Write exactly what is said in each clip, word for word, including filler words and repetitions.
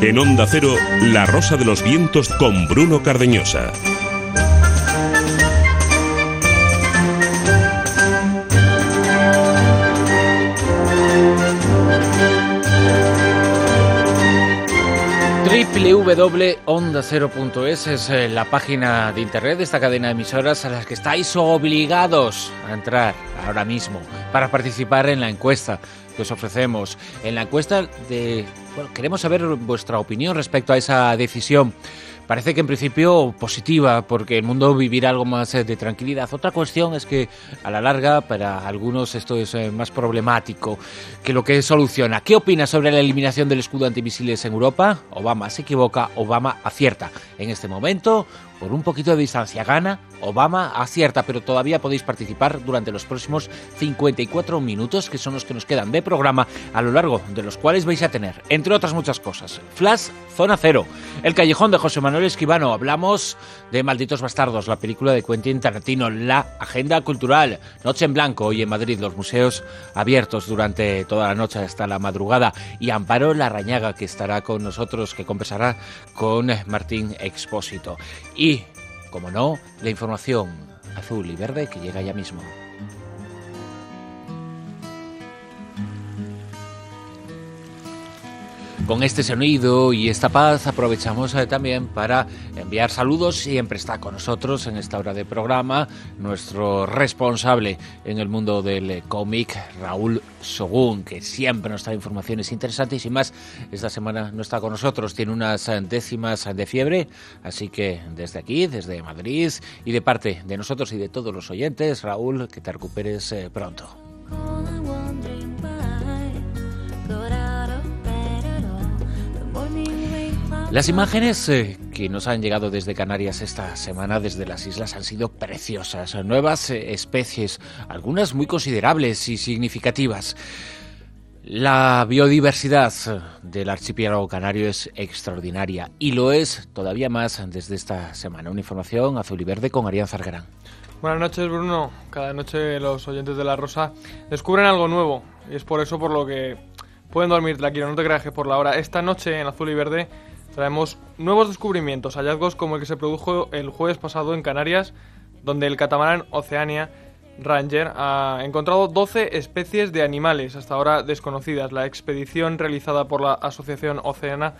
En Onda Cero, La Rosa de los Vientos con Bruno Cardeñosa. doble u doble u doble punto onda cero punto es es la página de internet de esta cadena de emisoras a las que estáis obligados a entrar ahora mismo para participar en la encuesta que os ofrecemos. En la encuesta de... Bueno, queremos saber vuestra opinión respecto a esa decisión. Parece que en principio positiva, porque el mundo vivirá algo más de tranquilidad. Otra cuestión es que a la larga para algunos esto es más problemático que lo que soluciona. ¿Qué opinas sobre la eliminación del escudo antimisiles en Europa? Obama se equivoca, Obama acierta. En este momento, por un poquito de distancia gana, Obama acierta, pero todavía podéis participar durante los próximos cincuenta y cuatro minutos, que son los que nos quedan de programa, a lo largo de los cuales vais a tener, entre otras muchas cosas, Flash, Zona Cero, El Callejón de José Manuel Esquivano, hablamos de Malditos Bastardos, la película de Quentin Tarantino, la agenda cultural, Noche en Blanco, hoy en Madrid, los museos abiertos durante toda la noche hasta la madrugada, y Amparo Larrañaga, que estará con nosotros, que conversará con Martín Expósito. Y, como no, la información azul y verde que llega ya mismo. Con este sonido y esta paz aprovechamos eh, también para enviar saludos. Siempre está con nosotros en esta hora de programa nuestro responsable en el mundo del eh, cómic, Raúl Sogún, que siempre nos trae informaciones interesantes y más. Esta semana no está con nosotros, tiene unas décimas de fiebre, así que desde aquí, desde Madrid y de parte de nosotros y de todos los oyentes, Raúl, que te recuperes eh, pronto. Las imágenes eh, que nos han llegado desde Canarias esta semana, desde las islas, han sido preciosas. Nuevas eh, especies, algunas muy considerables y significativas. La biodiversidad del archipiélago canario es extraordinaria y lo es todavía más desde esta semana. Una información azul y verde con Arián Zargarán. Buenas noches, Bruno. Cada noche los oyentes de La Rosa descubren algo nuevo y es por eso por lo que pueden dormir tranquilos, no te creas que por la hora. Esta noche en azul y verde traemos nuevos descubrimientos, hallazgos como el que se produjo el jueves pasado en Canarias, donde el catamarán Oceania Ranger ha encontrado doce especies de animales hasta ahora desconocidas. La expedición realizada por la Asociación Oceana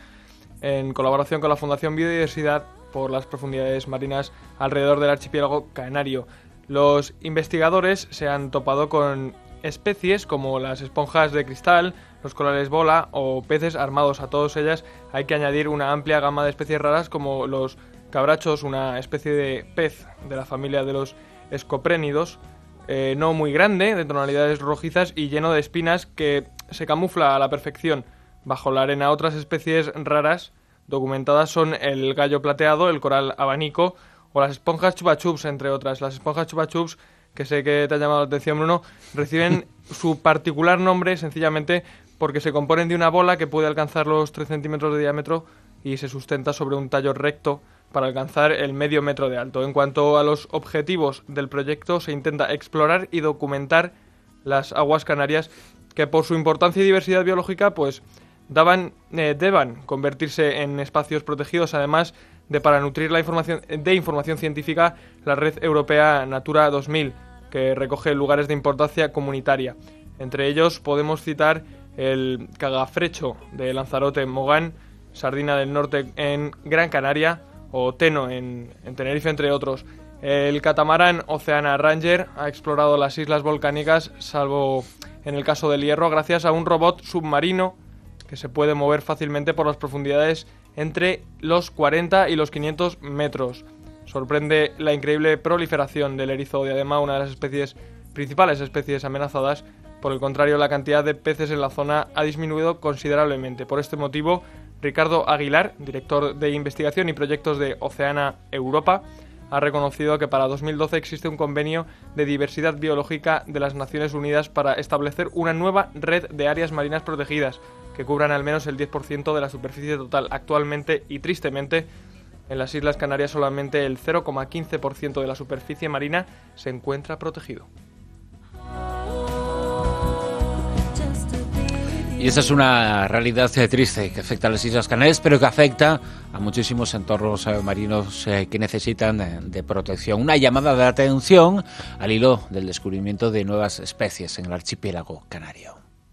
en colaboración con la Fundación Biodiversidad por las profundidades marinas alrededor del archipiélago canario. Los investigadores se han topado con especies como las esponjas de cristal, los corales bola o peces armados. A todas ellas hay que añadir una amplia gama de especies raras como los cabrachos, una especie de pez de la familia de los escoprénidos, eh, no muy grande, de tonalidades rojizas y lleno de espinas, que se camufla a la perfección bajo la arena. Otras especies raras documentadas son el gallo plateado, el coral abanico o las esponjas chupa chups, entre otras. Las esponjas chupa chups, que sé que te ha llamado la atención, Bruno, reciben su particular nombre sencillamente porque se componen de una bola que puede alcanzar los tres centímetros de diámetro y se sustenta sobre un tallo recto para alcanzar el medio metro de alto. En cuanto a los objetivos del proyecto, se intenta explorar y documentar las aguas canarias, que por su importancia y diversidad biológica pues daban, eh, deban convertirse en espacios protegidos, además de para nutrir la información de información científica la red europea Natura dos mil, que recoge lugares de importancia comunitaria. Entre ellos podemos citar el cagafrecho de Lanzarote en Mogán, Sardina del Norte en Gran Canaria o Teno en, en Tenerife, entre otros. El catamarán Oceana Ranger ha explorado las islas volcánicas, salvo en el caso del Hierro, gracias a un robot submarino que se puede mover fácilmente por las profundidades entre los cuarenta y los quinientos metros. Sorprende la increíble proliferación del erizo diadema, una de las especies principales especies amenazadas. Por el contrario, la cantidad de peces en la zona ha disminuido considerablemente. Por este motivo, Ricardo Aguilar, director de investigación y proyectos de Oceana Europa, ha reconocido que para dos mil doce existe un convenio de diversidad biológica de las Naciones Unidas para establecer una nueva red de áreas marinas protegidas que cubran al menos el diez por ciento de la superficie total. Actualmente y tristemente, en las Islas Canarias solamente el cero coma quince por ciento de la superficie marina se encuentra protegido. Y esa es una realidad eh, triste que afecta a las Islas Canarias, pero que afecta a muchísimos entornos eh, marinos eh, que necesitan eh, de protección. Una llamada de atención al hilo del descubrimiento de nuevas especies en el archipiélago canario.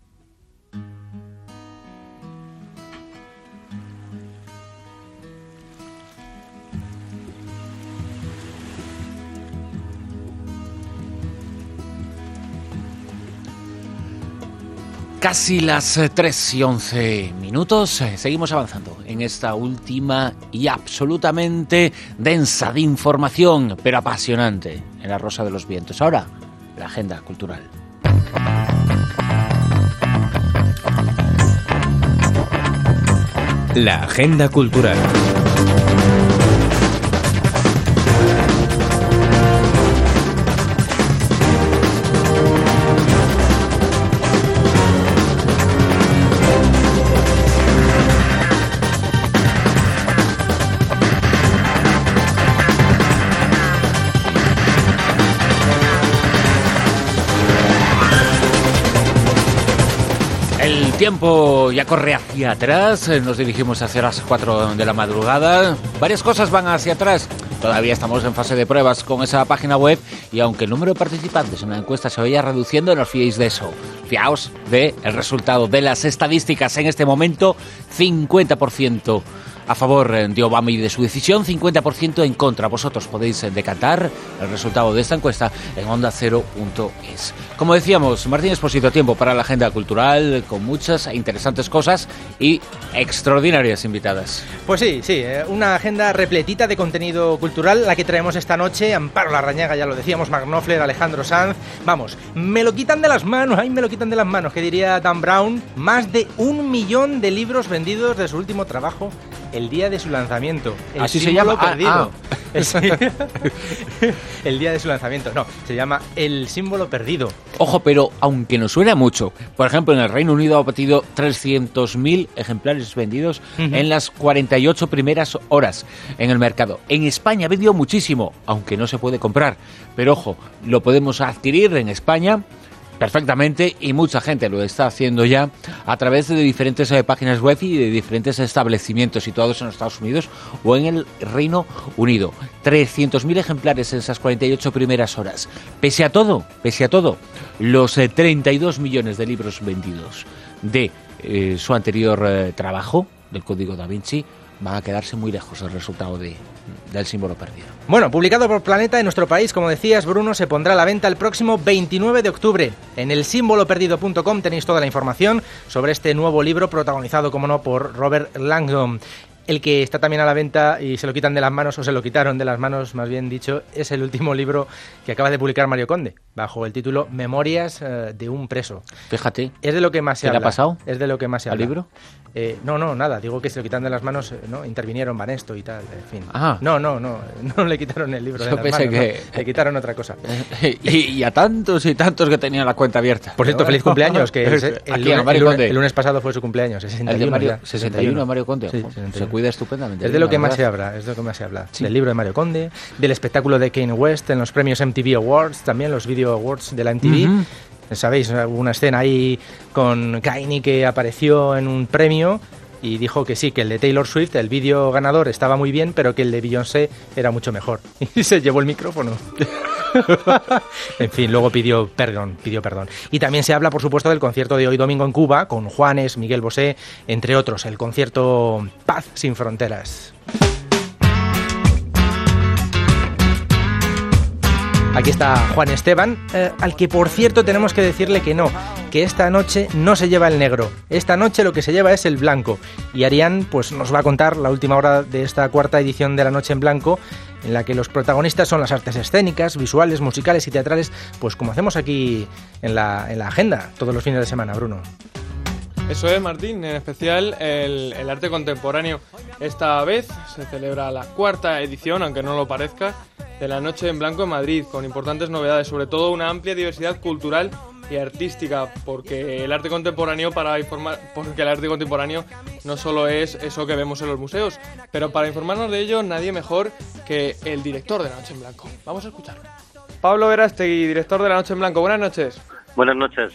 Casi las tres y once minutos, seguimos avanzando en esta última y absolutamente densa de información, pero apasionante, en la Rosa de los Vientos. Ahora, la agenda cultural. La agenda cultural. El tiempo ya corre hacia atrás, nos dirigimos hacia las cuatro de la madrugada. Varias cosas van hacia atrás. Todavía estamos en fase de pruebas con esa página web y aunque el número de participantes en la encuesta se vaya reduciendo, no os fiéis de eso. Fiaos del resultado de las estadísticas. En este momento, cincuenta por ciento a favor de Obama y de su decisión, cincuenta por ciento en contra. Vosotros podéis decantar el resultado de esta encuesta en onda cero punto es. Como decíamos, Martín Expósito, tiempo para la agenda cultural con muchas e interesantes cosas y extraordinarias invitadas. Pues sí, sí, una agenda repletita de contenido cultural, la que traemos esta noche. Amparo Larrañaga, ya lo decíamos, Mark Knopfler, Alejandro Sanz. Vamos, me lo quitan de las manos, ay, me lo quitan de las manos, que diría Dan Brown. Más de un millón de libros vendidos de su último trabajo el día de su lanzamiento. El Así se llama. Perdido. Ah, ah. El, el día de su lanzamiento. No, se llama El símbolo perdido. Ojo, pero aunque nos suena mucho, por ejemplo, en el Reino Unido ha batido trescientos mil ejemplares vendidos uh-huh. en las cuarenta y ocho primeras horas en el mercado. En España ha vendido muchísimo, aunque no se puede comprar. Pero ojo, lo podemos adquirir en España perfectamente y mucha gente lo está haciendo ya a través de diferentes eh, páginas web y de diferentes establecimientos situados en los Estados Unidos o en el Reino Unido. trescientos mil ejemplares en esas cuarenta y ocho primeras horas. Pese a todo, pese a todo, los eh, treinta y dos millones de libros vendidos de eh, su anterior eh, trabajo, del Código Da Vinci, van a quedarse muy lejos del resultado de, del símbolo perdido. Bueno, publicado por Planeta en nuestro país, como decías, Bruno, se pondrá a la venta el próximo veintinueve de octubre. En el símbolo perdido punto com tenéis toda la información sobre este nuevo libro protagonizado, como no, por Robert Langdon. El que está también a la venta y se lo quitan de las manos, o se lo quitaron de las manos, más bien dicho, es el último libro que acaba de publicar Mario Conde, bajo el título Memorias eh, de un preso. Fíjate. Es de lo que más se ¿Qué habla. le ha pasado? Es de lo que más se ¿Al habla. libro? Eh, no, no, nada. Digo que se lo quitan de las manos, eh, ¿no? Intervinieron Banesto y tal, en fin. Ah. No, no, no. No le quitaron el libro de Yo las pensé manos. que... No, le quitaron otra cosa. y, y a tantos y tantos que tenían la cuenta abierta. Por cierto, feliz cumpleaños, que el, el, Aquí, lunes, Mario el, lunes, Conde. el lunes pasado fue su cumpleaños, sesenta y uno. El de Mario, ya, sesenta y uno, Mario Conde. Sí, se cuida estupendamente. Es de lo que más verdad. se habla, es de lo que más se habla. Sí. Del libro de Mario Conde, del espectáculo de Kanye West en los premios M T V Awards, también los Video Awards de la M T V. Uh-huh. Sabéis, hubo una escena ahí con Kanye que apareció en un premio y dijo que sí, que el de Taylor Swift, el vídeo ganador, estaba muy bien, pero que el de Beyoncé era mucho mejor. Y se llevó el micrófono. En fin, luego pidió perdón, pidió perdón. Y también se habla, por supuesto, del concierto de hoy domingo en Cuba, con Juanes, Miguel Bosé, entre otros, el concierto Paz sin Fronteras. Aquí está Juan Esteban, eh, al que por cierto tenemos que decirle que no, que esta noche no se lleva el negro, esta noche lo que se lleva es el blanco. Y Arián pues, nos va a contar la última hora de esta cuarta edición de La Noche en Blanco, en la que los protagonistas son las artes escénicas, visuales, musicales y teatrales, pues como hacemos aquí en la, en la agenda todos los fines de semana, Bruno. Eso es, Martín, en especial el, el arte contemporáneo. Esta vez se celebra la cuarta edición, aunque no lo parezca, de La Noche en Blanco en Madrid, con importantes novedades, sobre todo una amplia diversidad cultural y artística, porque el arte contemporáneo para informar, porque el arte contemporáneo no solo es eso que vemos en los museos, pero para informarnos de ello nadie mejor que el director de La Noche en Blanco. Vamos a escucharlo. Pablo Verástegui, director de La Noche en Blanco. Buenas noches. Buenas noches.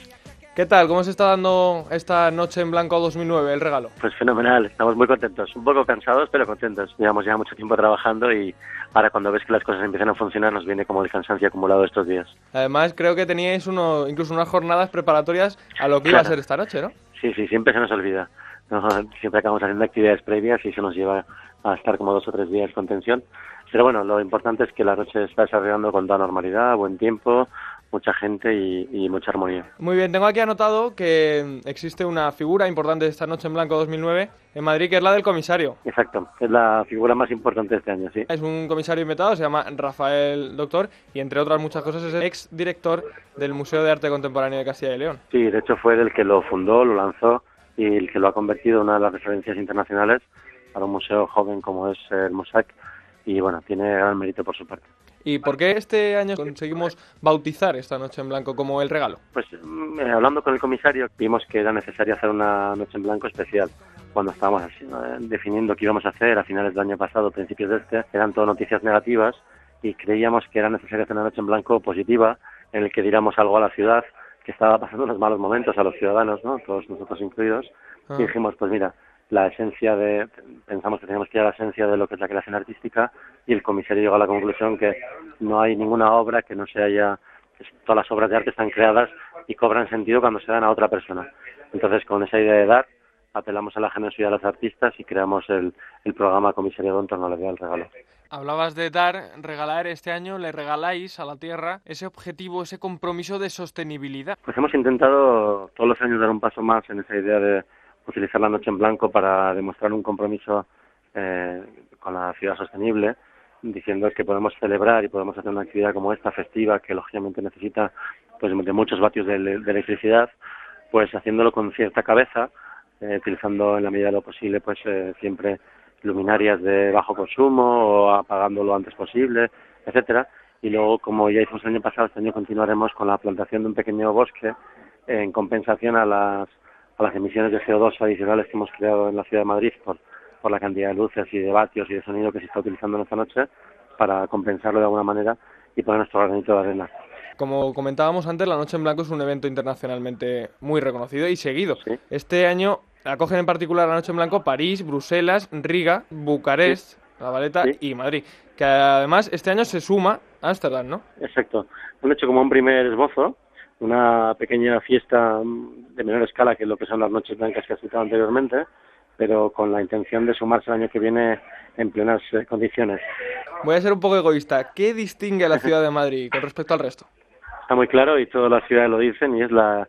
¿Qué tal? ¿Cómo se está dando esta Noche en Blanco dos mil nueve, el regalo? Pues fenomenal, estamos muy contentos, un poco cansados pero contentos. Llevamos ya mucho tiempo trabajando y ahora cuando ves que las cosas empiezan a funcionar nos viene como el cansancio acumulado estos días. Además creo que teníais uno, incluso unas jornadas preparatorias a lo que iba a ser esta noche, ¿no? Sí, sí, siempre se nos olvida. No, siempre acabamos haciendo actividades previas y eso nos lleva a estar como dos o tres días con tensión. Pero bueno, lo importante es que la noche se está desarrollando con toda normalidad, buen tiempo, mucha gente y, y mucha armonía. Muy bien, tengo aquí anotado que existe una figura importante de esta Noche en Blanco dos mil nueve en Madrid, que es la del comisario. Exacto, es la figura más importante de este año, sí. Es un comisario invitado, se llama Rafael Doctor, y entre otras muchas cosas es el ex director del Museo de Arte Contemporáneo de Castilla y León. Sí, de hecho fue el que lo fundó, lo lanzó y el que lo ha convertido en una de las referencias internacionales para un museo joven como es el Mossack, y bueno, tiene gran mérito por su parte. ¿Y por qué este año conseguimos bautizar esta Noche en Blanco como el regalo? Pues eh, hablando con el comisario vimos que era necesario hacer una Noche en Blanco especial. Cuando estábamos así, eh, definiendo qué íbamos a hacer a finales del año pasado, principios de este, eran todo noticias negativas y creíamos que era necesario hacer una Noche en Blanco positiva en el que diéramos algo a la ciudad que estaba pasando unos malos momentos, a los ciudadanos, ¿no? Todos nosotros incluidos. Ah. Y dijimos, pues mira, la esencia de, pensamos que teníamos que ir a la esencia de lo que es la creación artística, y el comisario llegó a la conclusión que no hay ninguna obra que no se haya, que todas las obras de arte están creadas y cobran sentido cuando se dan a otra persona. Entonces, con esa idea de dar, apelamos a la generosidad de los artistas y creamos el, el programa Comisario en torno a la idea del regalo. Hablabas de dar, regalar. Este año le regaláis a la Tierra ese objetivo, ese compromiso de sostenibilidad. Pues hemos intentado todos los años dar un paso más en esa idea de utilizar la Noche en Blanco para demostrar un compromiso eh, con la ciudad sostenible, diciendo que podemos celebrar y podemos hacer una actividad como esta, festiva, que lógicamente necesita pues de muchos vatios de, de electricidad, pues haciéndolo con cierta cabeza, eh, utilizando en la medida de lo posible pues eh, siempre luminarias de bajo consumo o apagándolo lo antes posible, etcétera. Y luego, como ya hicimos el año pasado, este año continuaremos con la plantación de un pequeño bosque eh, en compensación a las a las emisiones de C O dos adicionales que hemos creado en la ciudad de Madrid por, por la cantidad de luces y de vatios y de sonido que se está utilizando en esta noche, para compensarlo de alguna manera y poner nuestro granito de arena. Como comentábamos antes, la Noche en Blanco es un evento internacionalmente muy reconocido y seguido. ¿Sí? Este año acogen en particular la Noche en Blanco París, Bruselas, Riga, Bucarest, ¿Sí? La Valeta ¿Sí? y Madrid, que además este año se suma a Ámsterdam, ¿no? Exacto. Han hecho como un primer esbozo, una pequeña fiesta de menor escala que lo que son las Noches Blancas que has citado anteriormente, pero con la intención de sumarse el año que viene en plenas eh, condiciones. Voy a ser un poco egoísta. ¿Qué distingue a la ciudad de Madrid con respecto al resto? Está muy claro y todas las ciudades lo dicen, y es la,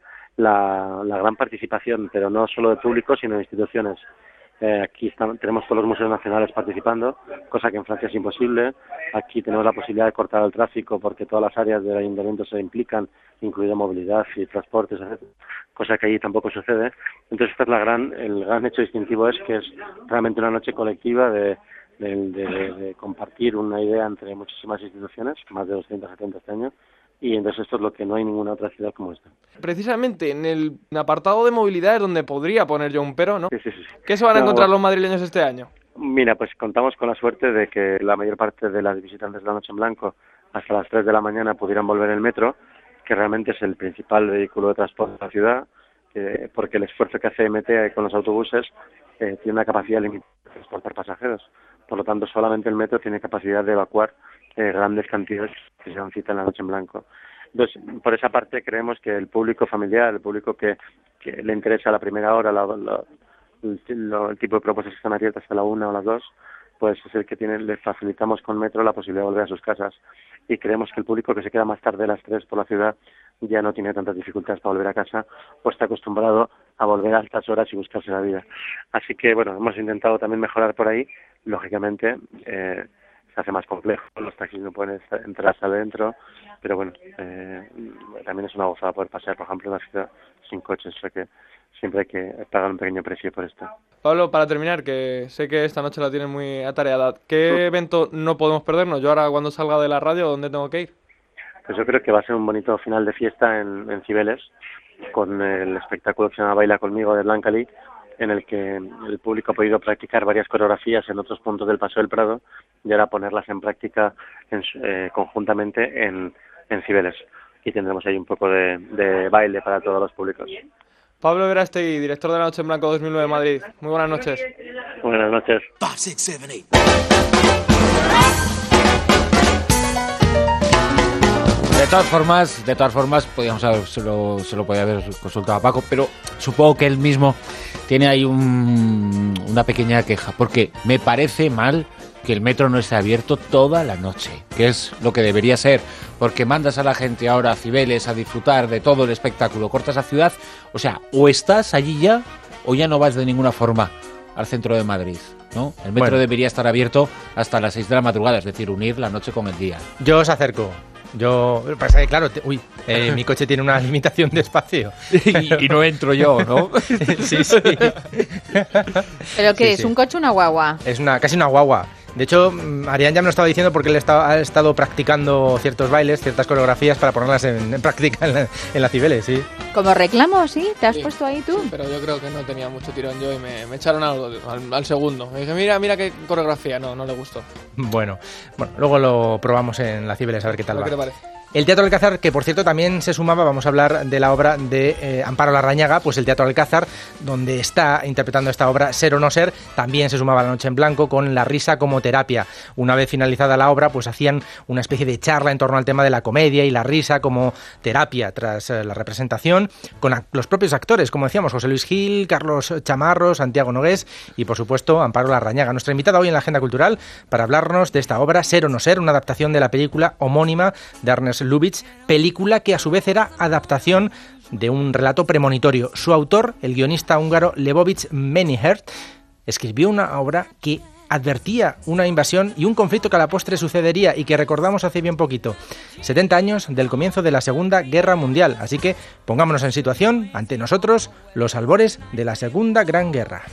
la, la gran participación, pero no solo de público, sino de instituciones. Eh, aquí están, tenemos todos los museos nacionales participando, cosa que en Francia es imposible. Aquí tenemos la posibilidad de cortar el tráfico porque todas las áreas del ayuntamiento se implican, incluido movilidad y transportes, etcétera, cosa que allí tampoco sucede. Entonces, esta es la gran, el gran hecho distintivo es que es realmente una noche colectiva de, de, de, de compartir una idea entre muchísimas instituciones, más de doscientos setenta este año. Y entonces esto es lo que no hay ninguna otra ciudad como esta. Precisamente en el apartado de movilidad es donde podría poner yo un pero, ¿no? Sí, sí, sí. ¿Qué se van a no, encontrar los madrileños este año? Mira, pues contamos con la suerte de que la mayor parte de las visitantes de la Noche en Blanco hasta las tres de la mañana pudieran volver en metro, que realmente es el principal vehículo de transporte de la ciudad, eh, porque el esfuerzo que hace M T con los autobuses eh, tiene una capacidad limitada de transportar pasajeros. Por lo tanto, solamente el metro tiene capacidad de evacuar eh, grandes cantidades que se dan cita en la Noche en Blanco. Entonces, por esa parte creemos que el público familiar, el público que, que le interesa a la primera hora, la, la, el, lo, el tipo de propuestas que están abiertas hasta la una o las dos, pues es el que tiene, les facilitamos con metro la posibilidad de volver a sus casas. Y creemos que el público que se queda más tarde a las tres por la ciudad ya no tiene tantas dificultades para volver a casa, o está acostumbrado a volver a altas horas y buscarse la vida. Así que, bueno, hemos intentado también mejorar por ahí. Lógicamente, eh, se hace más complejo, los taxis no pueden entrar hasta adentro, pero bueno, eh, también es una gozada poder pasear, por ejemplo, en una ciudad sin coches, o sea que siempre hay que pagar un pequeño precio por esto. Pablo, para terminar, que sé que esta noche la tienes muy atareada, ¿qué evento no podemos perdernos? Yo ahora cuando salga de la radio, ¿dónde tengo que ir? Pues yo creo que va a ser un bonito final de fiesta en, en Cibeles, con el espectáculo que se llama Baila Conmigo de Blanca-Lee, en el que el público ha podido practicar varias coreografías en otros puntos del Paseo del Prado y ahora ponerlas en práctica en, eh, conjuntamente en, en Cibeles. y tendremos ahí un poco de, de baile para todos los públicos. Pablo Verástegui, director de La Noche en Blanco dos mil nueve Madrid. Muy buenas noches. Buenas noches. De todas formas, de todas formas, podíamos haber, se lo, se lo podía haber consultado a Paco, pero supongo que él mismo tiene ahí un, una pequeña queja, porque me parece mal que el metro no esté abierto toda la noche, que es lo que debería ser, porque mandas a la gente ahora a Cibeles a disfrutar de todo el espectáculo, cortas la ciudad, o sea, o estás allí ya, o ya no vas de ninguna forma al centro de Madrid, ¿no? El metro bueno. debería estar abierto hasta las seis de la madrugada, es decir, unir la noche con el día. Yo os acerco. Yo, pasa que claro, te, uy, eh, mi coche tiene una limitación de espacio. y, y no entro yo, ¿no? sí, sí. ¿Pero qué sí, es? sí. ¿Un coche o una guagua? Es una, casi una guagua. De hecho, Arián ya me lo estaba diciendo porque él está, ha estado practicando ciertos bailes, ciertas coreografías para ponerlas en, en práctica en la, en la Cibeles, sí. ¿Como reclamo, sí? ¿Te has Sí, puesto ahí tú? sí, pero yo creo que no tenía mucho tirón yo y me, me echaron al, al, al segundo. Me dije, mira, mira qué coreografía. No, no le gustó. Bueno, bueno, luego lo probamos en la Cibeles a ver qué tal va. ¿Qué te parece? El Teatro Alcázar, que por cierto también se sumaba, vamos a hablar de la obra de eh, Amparo Larrañaga, pues el Teatro Alcázar, donde está interpretando esta obra Ser o no ser, también se sumaba La Noche en Blanco con la risa como terapia. Una vez finalizada la obra, pues hacían una especie de charla en torno al tema de la comedia y la risa como terapia tras eh, la representación, con a- los propios actores, como decíamos, José Luis Gil, Carlos Chamarro, Santiago Nogués y por supuesto Amparo Larrañaga, nuestra invitada hoy en la Agenda Cultural para hablarnos de esta obra Ser o no ser, una adaptación de la película homónima de Ernest Lubitsch, película que a su vez era adaptación de un relato premonitorio. Su autor, el guionista húngaro Lebovich Meniher, escribió una obra que advertía una invasión y un conflicto que a la postre sucedería y que recordamos hace bien poquito, setenta años del comienzo de la Segunda Guerra Mundial. Así que pongámonos en situación, ante nosotros, los albores de la Segunda Gran Guerra.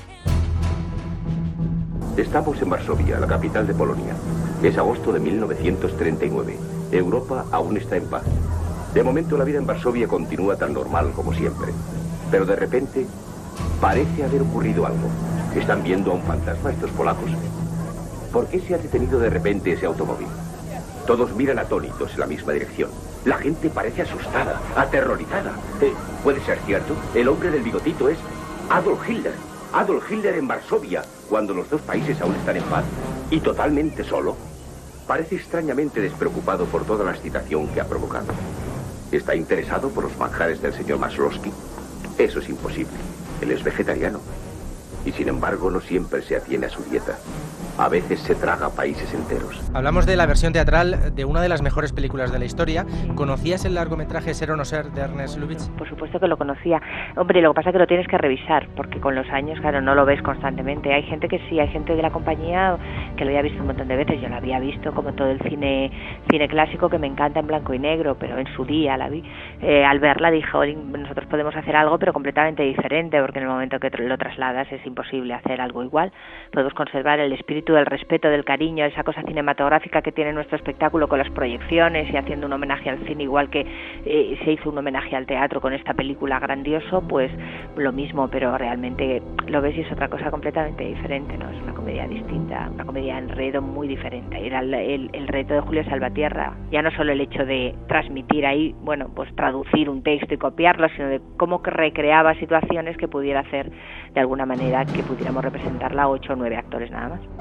Estamos en Varsovia, la capital de Polonia. Es agosto de mil novecientos treinta y nueve. Europa aún está en paz. De momento la vida en Varsovia continúa tan normal como siempre. Pero de repente parece haber ocurrido algo. Están viendo a un fantasma estos polacos. ¿Por qué se ha detenido de repente ese automóvil? Todos miran atónitos en la misma dirección. La gente parece asustada, aterrorizada. Eh, ¿Puede ser cierto? El hombre del bigotito es Adolf Hitler. Adolf Hitler en Varsovia, cuando los dos países aún están en paz. Y totalmente solo. Parece extrañamente despreocupado por toda la excitación que ha provocado. ¿Está interesado por los manjares del señor Maslowski? Eso es imposible. Él es vegetariano. Y sin embargo no siempre se atiene a su dieta. A veces se traga países enteros. Hablamos de la versión teatral de una de las mejores películas de la historia. ¿Conocías el largometraje Ser o no ser de Ernest Lubitsch? Por supuesto que lo conocía. Hombre, lo que pasa es que lo tienes que revisar, porque con los años, claro, no lo ves constantemente. Hay gente que sí, hay gente de la compañía que lo había visto un montón de veces. Yo lo había visto como todo el cine cine clásico, que me encanta en blanco y negro, pero en su día la vi. Eh, al verla dijo, nosotros podemos hacer algo, pero completamente diferente, porque en el momento que lo trasladas es imposible hacer algo igual. Podemos conservar el espíritu del respeto, del cariño, esa cosa cinematográfica que tiene nuestro espectáculo con las proyecciones y haciendo un homenaje al cine, igual que eh, se hizo un homenaje al teatro con esta película grandioso, pues lo mismo, pero realmente lo ves y es otra cosa completamente diferente, ¿no? Es una comedia distinta, una comedia de enredo muy diferente. Era el, el, el reto de Julio Salvatierra, ya no solo el hecho de transmitir ahí, bueno, pues traducir un texto y copiarlo, sino de cómo recreaba situaciones que pudiera hacer de alguna manera que pudiéramos representarla a ocho o nueve actores nada más.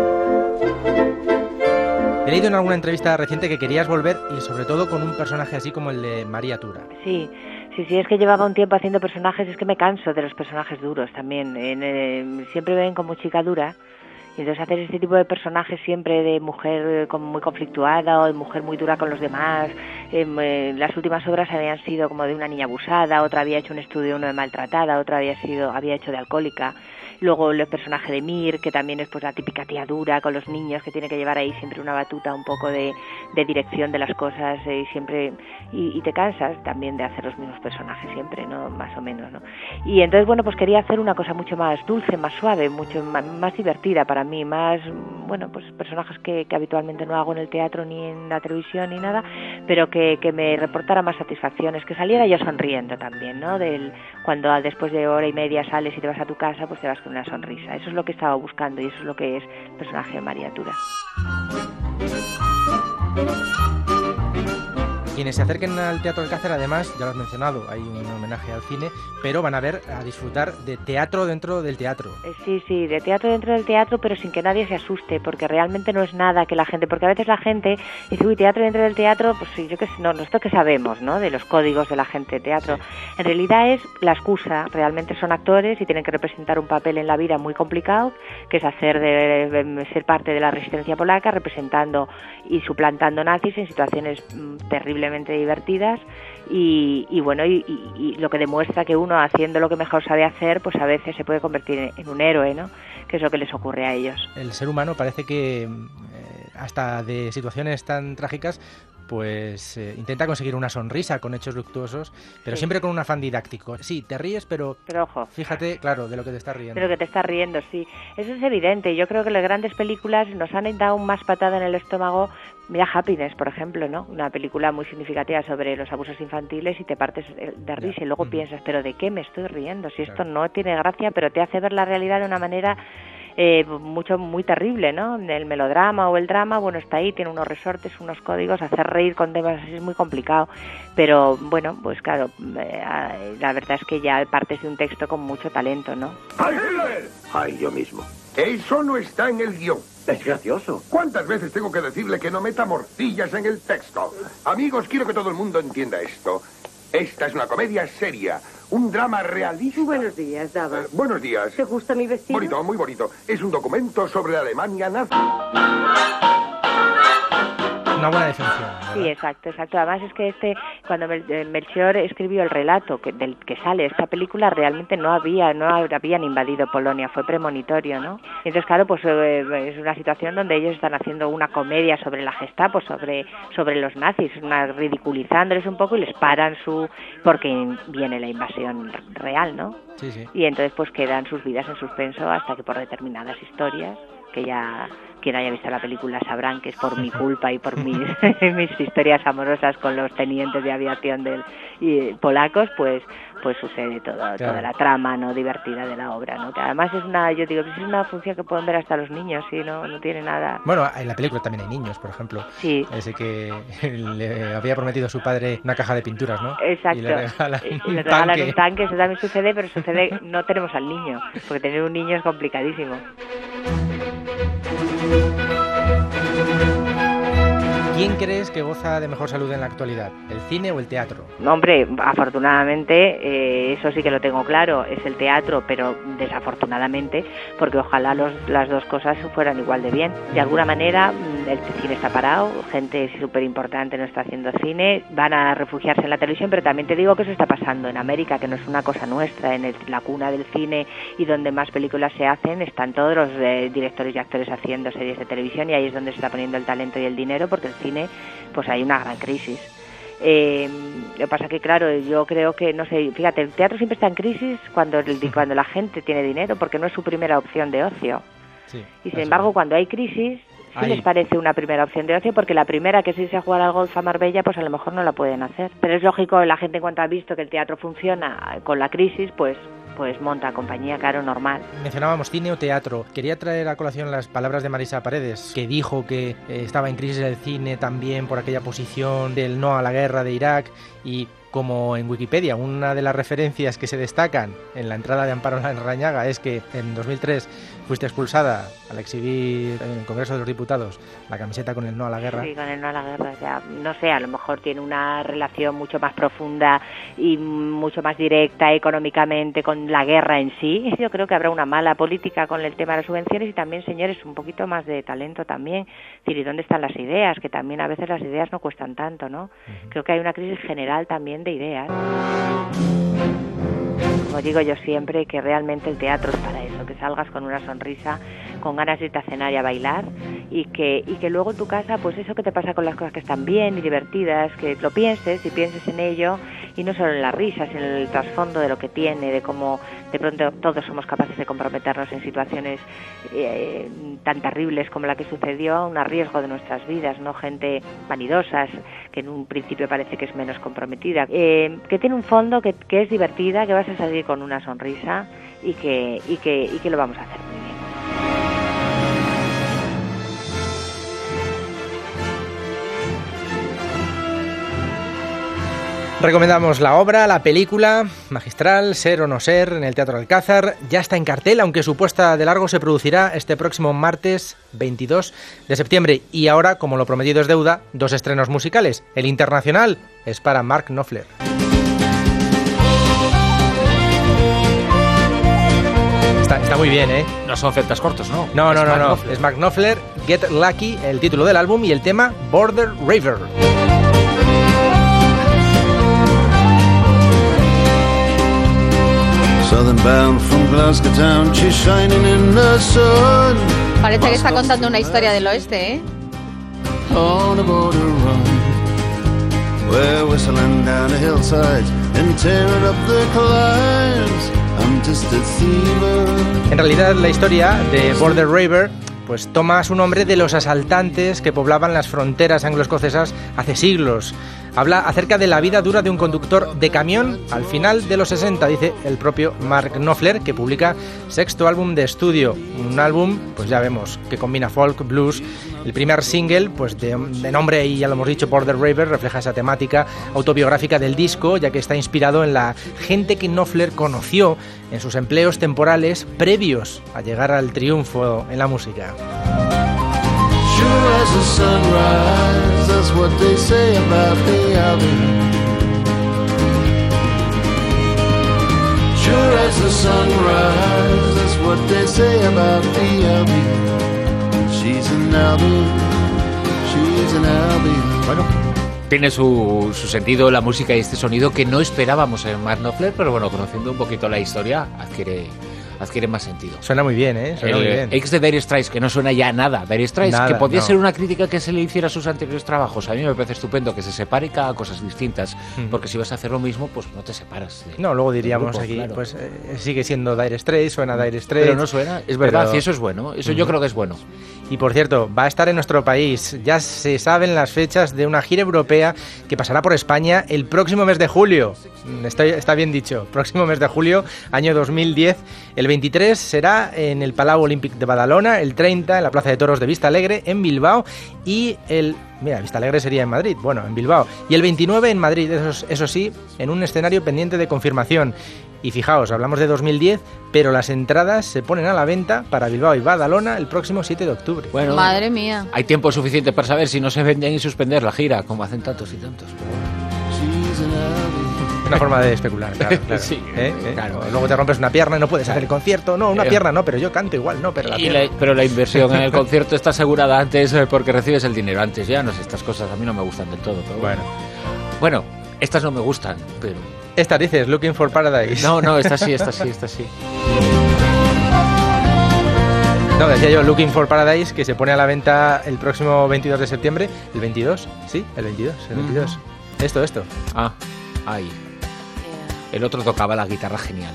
He leído en alguna entrevista reciente que querías volver y sobre todo con un personaje así como el de María Tura. Sí, sí, sí, es que llevaba un tiempo haciendo personajes, es que me canso de los personajes duros también. En, eh, siempre ven como chica dura. Y entonces hacer este tipo de personajes siempre de mujer como muy conflictuada o de mujer muy dura con los demás. Eh, las últimas obras habían sido como de una niña abusada, otra había hecho un estudio uno de maltratada, otra había sido había hecho de alcohólica. Luego el personaje de Mir, que también es pues la típica tía dura con los niños, que tiene que llevar ahí siempre una batuta un poco de, de dirección de las cosas eh, y siempre y, y te cansas también de hacer los mismos personajes siempre, ¿no? Más o menos, ¿no? Y entonces, bueno, pues quería hacer una cosa mucho más dulce, más suave, mucho más, más divertida para mí, más, bueno, pues personajes que, que habitualmente no hago en el teatro ni en la televisión ni nada, pero que, que me reportara más satisfacciones, que saliera yo sonriendo también, ¿no? Del, cuando después de hora y media sales y te vas a tu casa, pues te vas con una sonrisa. Eso es lo que estaba buscando y eso es lo que es el personaje de María Tura. Quienes se acerquen al Teatro Alcázar, además, ya lo has mencionado, hay un homenaje al cine, pero van a ver, a disfrutar de teatro dentro del teatro. Eh, Sí, sí, de teatro dentro del teatro, pero sin que nadie se asuste, porque realmente no es nada que la gente, porque a veces la gente dice, uy, teatro dentro del teatro, pues sí, yo que sé, no, nosotros que sabemos, ¿no?, de los códigos de la gente de teatro. Sí. En realidad es la excusa, realmente son actores y tienen que representar un papel en la vida muy complicado, que es hacer de, de ser parte de la resistencia polaca, representando y suplantando nazis en situaciones mm, terriblemente divertidas. Y, y bueno, y, y, y lo que demuestra que uno, haciendo lo que mejor sabe hacer, pues a veces se puede convertir en, en un héroe, ¿no?, que es lo que les ocurre a ellos. El ser humano parece que eh, hasta de situaciones tan trágicas pues eh, intenta conseguir una sonrisa con hechos luctuosos, pero sí, siempre con un afán didáctico. Sí, te ríes, pero, pero ojo, fíjate, claro, de lo que te estás riendo. De lo que te estás riendo, sí. Eso es evidente. Yo creo que las grandes películas nos han dado más patada en el estómago. Mira Happiness, por ejemplo, ¿no? Una película muy significativa sobre los abusos infantiles y te partes de risa, ya, y luego mm. piensas, ¿pero de qué me estoy riendo? Si esto claro. no tiene gracia, pero te hace ver la realidad de una manera Eh, mucho muy terrible, ¿no? El melodrama o el drama, bueno, está ahí, tiene unos resortes, unos códigos, hacer reír con temas así es muy complicado, pero bueno, pues claro, eh, la verdad es que ya partes de un texto con mucho talento, ¿no? ¡Ay, Hitler! ¡Ay, yo mismo! Eso no está en el guión. Es gracioso. ¿Cuántas veces tengo que decirle que no meta morcillas en el texto? Amigos, quiero que todo el mundo entienda esto. Esta es una comedia seria, un drama realista. Buenos días, Dava. Eh, buenos días. ¿Te gusta mi vestido? Bonito, muy bonito. Es un documento sobre la Alemania nazi. Una buena definición, ¿verdad? Sí, exacto, exacto. Además es que este, cuando Mel Melchior escribió el relato que, del que sale esta película, realmente no había, no habían invadido Polonia, fue premonitorio, ¿no? Y entonces, claro, pues eh, es una situación donde ellos están haciendo una comedia sobre la Gestapo, sobre, sobre los nazis, una, ridiculizándoles un poco y les paran su, porque viene la invasión real, ¿no? Sí, sí. Y entonces pues quedan sus vidas en suspenso hasta que por determinadas historias, que ya quien haya visto la película sabrán que es por mi culpa y por mis, mis historias amorosas con los tenientes de aviación del, y, polacos, pues pues sucede todo, claro. toda la trama no divertida de la obra, ¿no? Que además es una, yo digo, es una función que pueden ver hasta los niños, sí, no, no tiene nada. Bueno, en la película también hay niños, por ejemplo. Sí. Ese que le había prometido a su padre una caja de pinturas, ¿no? Exacto. Y le regalan, y un, le regalan tanque. un tanque, eso también sucede, pero sucede, no tenemos al niño, porque tener un niño es complicadísimo. ¿Quién crees que goza de mejor salud en la actualidad? ¿El cine o el teatro? No, hombre, afortunadamente, eh, eso sí que lo tengo claro, es el teatro, pero desafortunadamente, porque ojalá los, las dos cosas fueran igual de bien. De alguna manera, el cine está parado, gente súper importante no está haciendo cine, van a refugiarse en la televisión, pero también te digo que eso está pasando en América, que no es una cosa nuestra, en el, la cuna del cine y donde más películas se hacen, están todos los eh, directores y actores haciendo series de televisión y ahí es donde se está poniendo el talento y el dinero, porque el cine pues hay una gran crisis. Eh, lo que pasa que claro, yo creo que, no sé, fíjate, el teatro siempre está en crisis cuando, el, cuando la gente tiene dinero, porque no es su primera opción de ocio. Sí, y sin embargo, cuando hay crisis, sí Ahí. les parece una primera opción de ocio, porque la primera, que es irse a jugar al golf a Marbella, pues a lo mejor no la pueden hacer. Pero es lógico, la gente en cuanto ha visto que el teatro funciona con la crisis, pues pues monta compañía, claro, normal. Mencionábamos cine o teatro. Quería traer a colación las palabras de Marisa Paredes, que dijo que eh, estaba en crisis el cine también por aquella posición del no a la guerra de Irak, y como en Wikipedia una de las referencias que se destacan en la entrada de Amparo Larrañaga es que en dos mil tres fuiste expulsada al exhibir en el Congreso de los Diputados la camiseta con el no a la guerra. Sí, con el no a la guerra, o sea, no sé, a lo mejor tiene una relación mucho más profunda y mucho más directa económicamente con la guerra en sí. Yo creo que habrá una mala política con el tema de las subvenciones y también, señores, un poquito más de talento también. Es decir, ¿y dónde están las ideas? Que también a veces las ideas no cuestan tanto, ¿no? Uh-huh. Creo que hay una crisis general también de ideas. Como digo yo siempre, que realmente el teatro es para eso, que salgas con una sonrisa, con ganas de irte a cenar y a bailar, y que y que luego en tu casa, pues eso que te pasa con las cosas que están bien y divertidas, que lo pienses y pienses en ello, y no solo en las risas, en el trasfondo de lo que tiene, de cómo de pronto todos somos capaces de comprometernos en situaciones eh, tan terribles como la que sucedió, a un riesgo de nuestras vidas, no gente vanidosas, que en un principio parece que es menos comprometida, eh, que tiene un fondo, que, que es divertida, que vas a salir con una sonrisa y que, y que, y que lo vamos a hacer muy bien. Recomendamos la obra, la película, magistral, Ser o no ser, en el Teatro Alcázar. Ya está en cartel, aunque su puesta de largo se producirá este próximo martes veintidós de septiembre. Y ahora, como lo prometido es deuda, dos estrenos musicales. El internacional es para Mark Knopfler. Está, está muy bien, ¿eh? No son celtas cortos, ¿no? No, no, Es no, Mark no. Knopfler. Es Mark Knopfler, Get Lucky, el título del álbum, y el tema Border River. Parece que está contando una historia del oeste, ¿eh? En realidad la historia de Border River pues toma su nombre de los asaltantes que poblaban las fronteras anglo-escocesas hace siglos. Habla acerca de la vida dura de un conductor de camión al final de los sesenta, dice el propio Mark Knopfler, que publica sexto álbum de estudio. Un álbum, pues ya vemos, que combina folk, blues. El primer single, pues de, de nombre, y ya lo hemos dicho, Border River, refleja esa temática autobiográfica del disco, ya que está inspirado en la gente que Knopfler conoció en sus empleos temporales previos a llegar al triunfo en la música. Sure as the sunrise, that's what they say about the Albion. Sure as the sunrise, that's what they say about the Albion. She's an Albion, she's an Albion. Bueno, tiene su, su sentido la música y este sonido que no esperábamos en Mark Knopfler, pero bueno, conociendo un poquito la historia, adquiere... adquiere más sentido. Suena muy bien, ¿eh? Suena el muy bien. ex de Dire Straits, que no suena ya nada. Dire Straits, Nada, que podía no. ser una crítica que se le hiciera a sus anteriores trabajos. A mí me parece estupendo que se separe y que haga cosas distintas, Mm. porque si vas a hacer lo mismo, pues no te separas. de- No, luego diríamos grupo, aquí, claro. pues eh, sigue siendo Dire Straits, suena Dire Straits. Pero no suena, es verdad, pero- y eso es bueno. Eso yo Ujú. creo que es bueno. Y por cierto, va a estar en nuestro país. Ya se saben las fechas de una gira europea que pasará por España el próximo mes de julio. Mm, Estoy, está bien dicho. Próximo mes de julio, año dos mil diez. El veintitrés será en el Palau Olímpic de Badalona, el treinta en la Plaza de Toros de Vista Alegre, en Bilbao, y el... Mira, Vista Alegre sería en Madrid, bueno, en Bilbao. Y el veintinueve en Madrid, eso, eso sí, en un escenario pendiente de confirmación. Y fijaos, hablamos de dos mil diez, pero las entradas se ponen a la venta para Bilbao y Badalona el próximo siete de octubre. Bueno, Madre mía. hay tiempo suficiente para saber si no se venden y suspender la gira, como hacen tantos y tantos. Pero bueno. She's an Albion. Una forma de especular, claro. claro. Sí, ¿Eh? ¿Eh? claro. O luego te rompes una pierna y no puedes hacer el concierto. No, una Eh. pierna no, pero yo canto igual, no, pero la Y pierna. la- pero la inversión en el concierto está asegurada antes eh, porque recibes el dinero antes. Ya no sé, estas cosas a mí no me gustan del todo. Pero bueno. Bueno, estas no me gustan, pero... Esta dices, Looking for Paradise. No, no, esta sí, esta sí, esta sí. No, decía yo, Looking for Paradise, que se pone a la venta el próximo veintidós de septiembre. ¿El veintidós? Sí, el veintidós, el veintidós. Esto, esto. Ah, ahí. El otro tocaba la guitarra genial.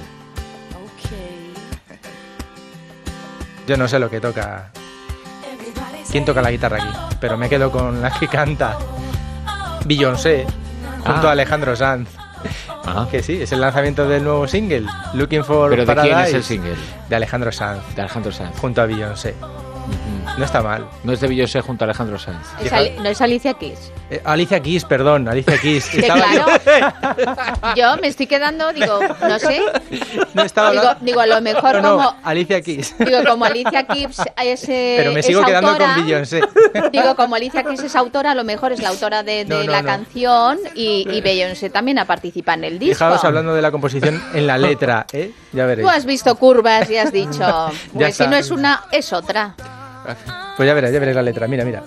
Yo no sé lo que toca. ¿Quién toca la guitarra aquí? Pero me quedo con la que canta Beyoncé, junto Ah. a Alejandro Sanz. Ah. Que sí, es el lanzamiento del nuevo single, Looking for ¿Pero de Paradise. quién es el single? De Alejandro Sanz, De Alejandro Sanz. junto a Beyoncé. No está mal. No es de Beyoncé junto a Alejandro Sanz. Es Ali- no es Alicia Keys. Eh, Alicia Keys, perdón, Alicia Keys. Que claro, yo me estoy quedando, digo, no sé. No estaba Digo, hablando- digo, a lo mejor No, no, como... Alicia Keys. Digo, como Alicia Keys es, eh, Pero me es sigo quedando autora, con Beyoncé. Digo, como Alicia Keys es autora, a lo mejor es la autora de, de No, no, la no. canción y, y Beyoncé también ha participado en el disco. Fijaos hablando de la composición en la letra, ¿eh? Ya veréis. Tú has visto curvas y has dicho, pues si está. no es una, es otra. Pues ya veréis, ya veréis la letra. Mira, mira.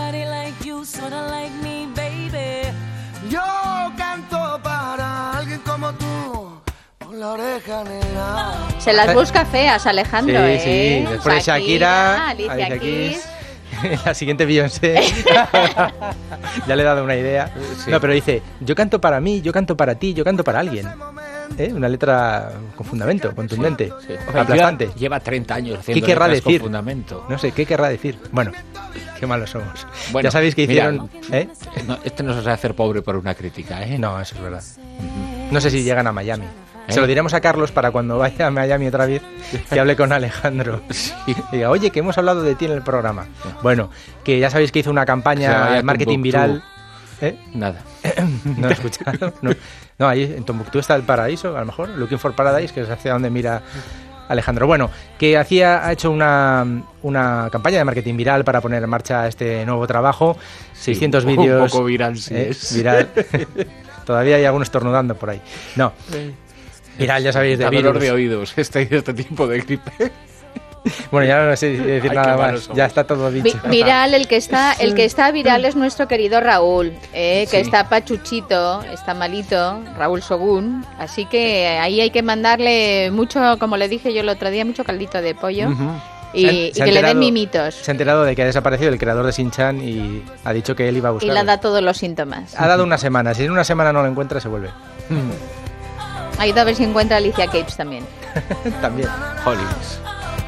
Yo canto para alguien como tú, con la oreja negra. Se las busca feas, Alejandro, Sí, ¿eh? sí. Después de Shakira, Alicia, Alicia Keys. Keys. La siguiente Beyoncé. Ya le he dado una idea. Sí. No, pero dice, yo canto para mí, yo canto para ti, yo canto para alguien. ¿Eh? Una letra con fundamento, contundente, Sí. aplastante. Lleva, lleva treinta años ¿Qué haciendo querrá letras con decir? fundamento. No sé, ¿qué querrá decir? Bueno, qué malos somos. Bueno, Ya sabéis que mira, hicieron... ¿eh? No, este no se va a hacer pobre por una crítica, ¿eh? No, eso es verdad. No sé si llegan a Miami. ¿Eh? Se lo diremos a Carlos para cuando vaya a Miami otra vez, que hable con Alejandro. Y diga, oye, que hemos hablado de ti en el programa. Bueno, que ya sabéis que hizo una Se campaña vaya de marketing Timbuktu. viral. ¿Eh? Nada. No lo he escuchado. No, no, ahí en Tombuctú está el paraíso, a lo mejor. Looking for Paradise, que es hacia donde mira Alejandro. Bueno, que hacía, ha hecho una, una campaña de marketing viral para poner en marcha este nuevo trabajo. Sí, seiscientos un vídeos. poco viral, sí eh, es. Viral. Todavía hay algunos estornudando por ahí. No. Viral, ya sabéis, de Da virus. dolor de oídos, este, este tipo de gripe. Bueno, ya no sé decir Ay, nada qué más. malos somos. Ya está todo Vi- dicho. viral, el que está, el que está viral es nuestro querido Raúl, eh, que Sí. está pachuchito, está malito, Raúl Sogún, así que ahí hay que mandarle mucho, como le dije yo el otro día, mucho caldito de pollo. Ujú. Y, Se ha- y se ha que le den enterado- mimitos. Se ha enterado de que ha desaparecido el creador de Shin-Chan y ha dicho que él iba a Y buscarlo. le da todos los síntomas. Ha dado una semana. Si en una semana no lo encuentra, se vuelve. Ha ido a ver si encuentra a Alicia Keys también. También. Jolines.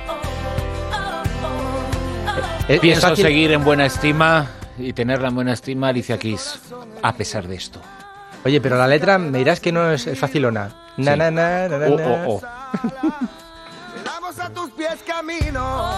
Es- es Pienso fácil- seguir en buena estima y tenerla en buena estima Alicia Keys, a pesar de esto. Oye, pero la letra me dirás que no es, es facilona. Na, Sí. na, na, na, na, Oh, na. oh, oh. Vamos a tus pies camino.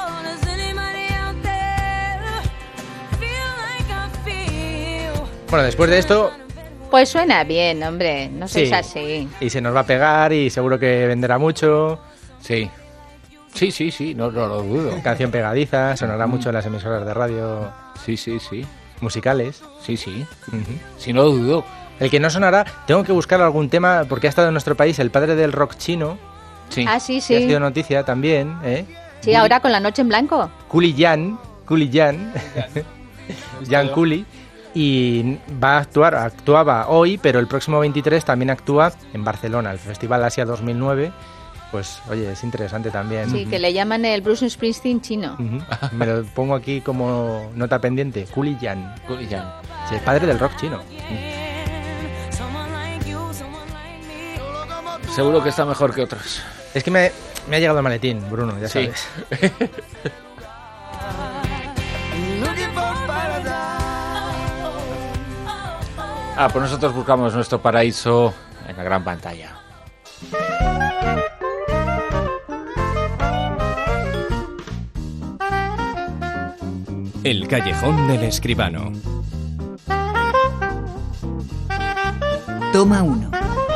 Bueno, después de esto, Pues suena bien, hombre, no Sí. seas así. y se nos va a pegar y seguro que venderá mucho. Sí. Sí, sí, sí, no, no lo dudo. Canción pegadiza, sonará mucho en las emisoras de radio Sí, sí, sí. musicales. Sí, sí. Ujú. Sí, no lo dudo. El que no sonará, tengo que buscar algún tema, porque ha estado en nuestro país el padre del rock chino, Sí. Ah, sí, que ha sí. sido noticia también, ¿eh? Sí, ahora con la noche en blanco. Kuli Yan, Kuli Yan, Yan Kuli, y va a actuar, actuaba hoy, pero el próximo veintitrés también actúa en Barcelona, el Festival Asia dos mil nueve. Pues, oye, es interesante también. Sí, que le llaman el Bruce Springsteen chino. Ujú. Me lo pongo aquí como nota pendiente. Kuli Yan. Kuli Yan. Sí, el padre del rock chino. Seguro que está mejor que otros. Es que me, me ha llegado el maletín, Bruno, ya Sí. sabes. Ah, pues nosotros buscamos nuestro paraíso en la gran pantalla. El callejón del escribano. Toma uno.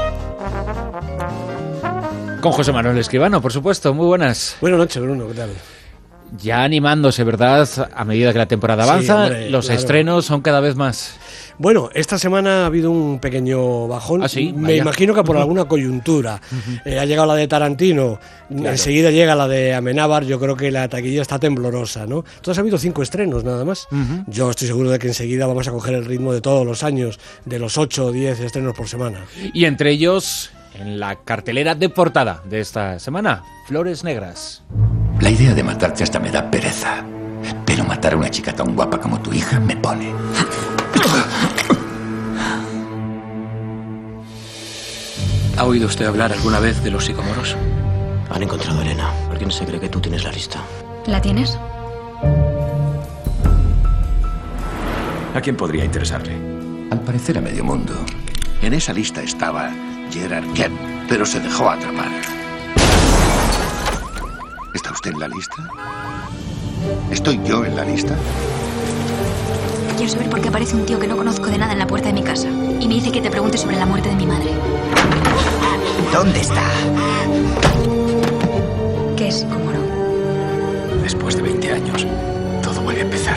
Con José Manuel Escribano, por supuesto. Muy buenas. Buenas noches, Bruno, ¿qué tal? Ya animándose, ¿verdad? A medida que la temporada Sí, avanza, hombre, los claro. estrenos son cada vez más. Bueno, esta semana ha habido un pequeño bajón. ¿Ah, sí? Me Vaya. imagino que por alguna coyuntura. Eh, ha llegado la de Tarantino, Claro. enseguida llega la de Amenábar. Yo creo que la taquilla está temblorosa, ¿no? Entonces ha habido cinco estrenos nada más. Ujú. Yo estoy seguro de que enseguida vamos a coger el ritmo de todos los años, de los ocho o diez estrenos por semana. Y entre ellos, en la cartelera de portada de esta semana, Flores Negras. La idea de matarte hasta me da pereza. Pero matar a una chica tan guapa como tu hija me pone. ¿Ha oído usted hablar alguna vez de los psicomoros? Han encontrado a Elena. ¿Alguien se cree que tú tienes la lista? ¿La tienes? ¿A quién podría interesarle? Al parecer a medio mundo. En esa lista estaba Gerard Kemp, pero se dejó atrapar. ¿Está usted en la lista? ¿Estoy yo en la lista? Quiero saber por qué aparece un tío que no conozco de nada en la puerta de mi casa. Y me dice que te pregunte sobre la muerte de mi madre. ¿Dónde está? ¿Qué es psicomoro? Después de veinte años, todo vuelve a empezar.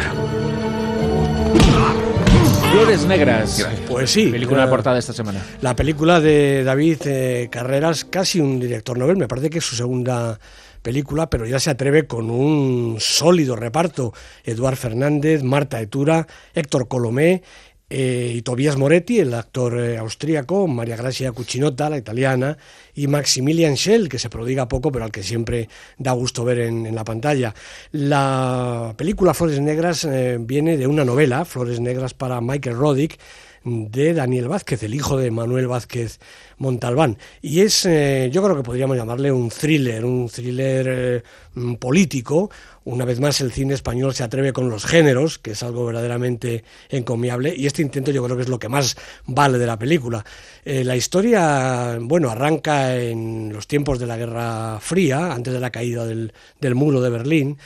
Flores Negras. Pues sí. Película de la- portada esta semana. La película de David eh, Carreras, casi un director novel, me parece que es su segunda película, pero ya se atreve con un sólido reparto. Eduard Fernández, Marta Etura, Héctor Colomé eh, y Tobias Moretti, el actor eh, austríaco, María Grazia Cuccinota, la italiana, y Maximilian Schell, que se prodiga poco, pero al que siempre da gusto ver en, en la pantalla. La película Flores Negras eh, viene de una novela, Flores Negras para Michael Roddick, de Daniel Vázquez, el hijo de Manuel Vázquez Montalbán. Y es, eh, yo creo que podríamos llamarle un thriller, un thriller eh, mm, político. Una vez más el cine español se atreve con los géneros, que es algo verdaderamente encomiable, y este intento yo creo que es lo que más vale de la película. Eh, la historia, bueno, arranca en los tiempos de la Guerra Fría, antes de la caída del, del muro de Berlín,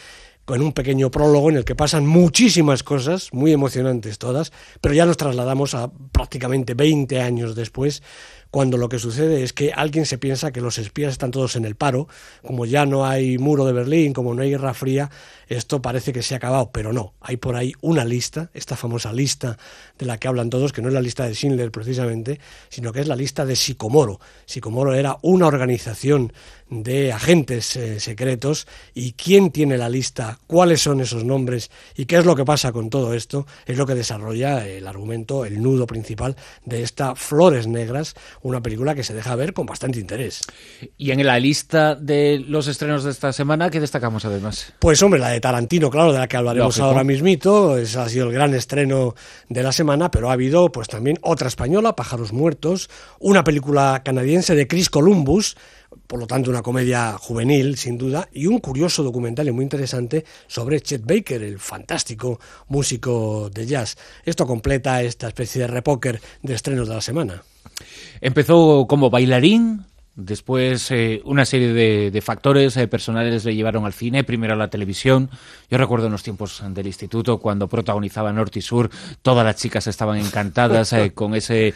con un pequeño prólogo en el que pasan muchísimas cosas, muy emocionantes todas, pero ya nos trasladamos a prácticamente veinte años después, cuando lo que sucede es que alguien se piensa que los espías están todos en el paro, como ya no hay muro de Berlín, como no hay Guerra Fría, esto parece que se ha acabado, pero no, hay por ahí una lista, esta famosa lista de la que hablan todos, que no es la lista de Schindler precisamente, sino que es la lista de Sicomoro. Sicomoro era una organización de agentes eh, secretos, y quién tiene la lista, cuáles son esos nombres y qué es lo que pasa con todo esto, es lo que desarrolla el argumento, el nudo principal de esta Flores Negras, una película que se deja ver con bastante interés. Y en la lista de los estrenos de esta semana, ¿qué destacamos además? Pues hombre, la de Tarantino, claro, de la que hablaremos Lógico. ahora mismito, ese ha sido el gran estreno de la semana, pero ha habido pues también otra española, Pájaros Muertos, una película canadiense de Chris Columbus, por lo tanto una comedia juvenil sin duda, y un curioso documental y muy interesante sobre Chet Baker, el fantástico músico de jazz. Esto completa esta especie de repóquer de estrenos de la semana. Empezó como bailarín, después eh, una serie de, de factores eh, personales le llevaron al cine, primero a la televisión. Yo recuerdo en los tiempos del instituto cuando protagonizaba Norte y Sur, todas las chicas estaban encantadas eh, con ese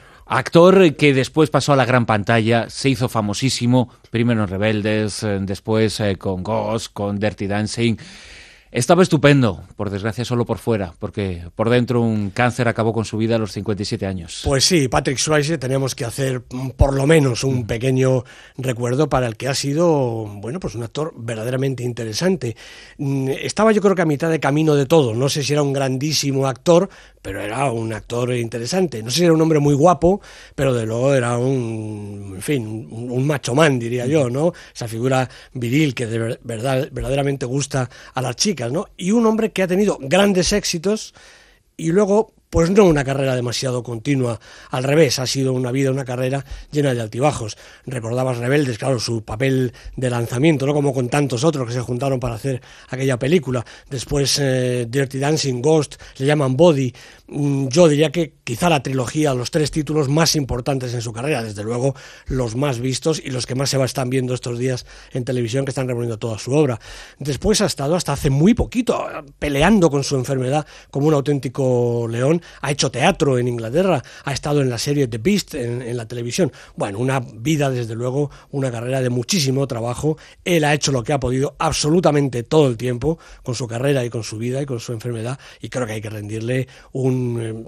actor que después pasó a la gran pantalla, se hizo famosísimo, primero en Rebeldes, eh, después eh, con Ghost, con Dirty Dancing. Estaba estupendo, por desgracia solo por fuera, porque por dentro un cáncer acabó con su vida a los cincuenta y siete años. Pues sí, Patrick Swayze, tenemos que hacer por lo menos un pequeño recuerdo para el que ha sido, bueno, pues un actor verdaderamente interesante. Estaba yo creo que a mitad de camino de todo, no sé si era un grandísimo actor, pero era un actor interesante. No sé si era un hombre muy guapo, pero de luego era un, en fin, un, un macho man, diría yo, ¿no? Esa figura viril que de verdad verdaderamente gusta a las chicas, ¿no? Y un hombre que ha tenido grandes éxitos y luego, pues no una carrera demasiado continua, al revés, ha sido una vida, una carrera llena de altibajos. Recordabas Rebeldes, claro, su papel de lanzamiento, no como con tantos otros que se juntaron para hacer aquella película. Después eh, Dirty Dancing, Ghost, le llaman Body. Yo diría que quizá la trilogía, los tres títulos más importantes en su carrera, desde luego los más vistos y los que más se están viendo estos días en televisión, que están reuniendo toda su obra. Después ha estado hasta hace muy poquito peleando con su enfermedad como un auténtico león. Ha hecho teatro en Inglaterra, ha estado en la serie The Beast en, en la televisión. Bueno, una vida, desde luego, una carrera de muchísimo trabajo. Él ha hecho lo que ha podido absolutamente todo el tiempo con su carrera y con su vida y con su enfermedad, y creo que hay que rendirle un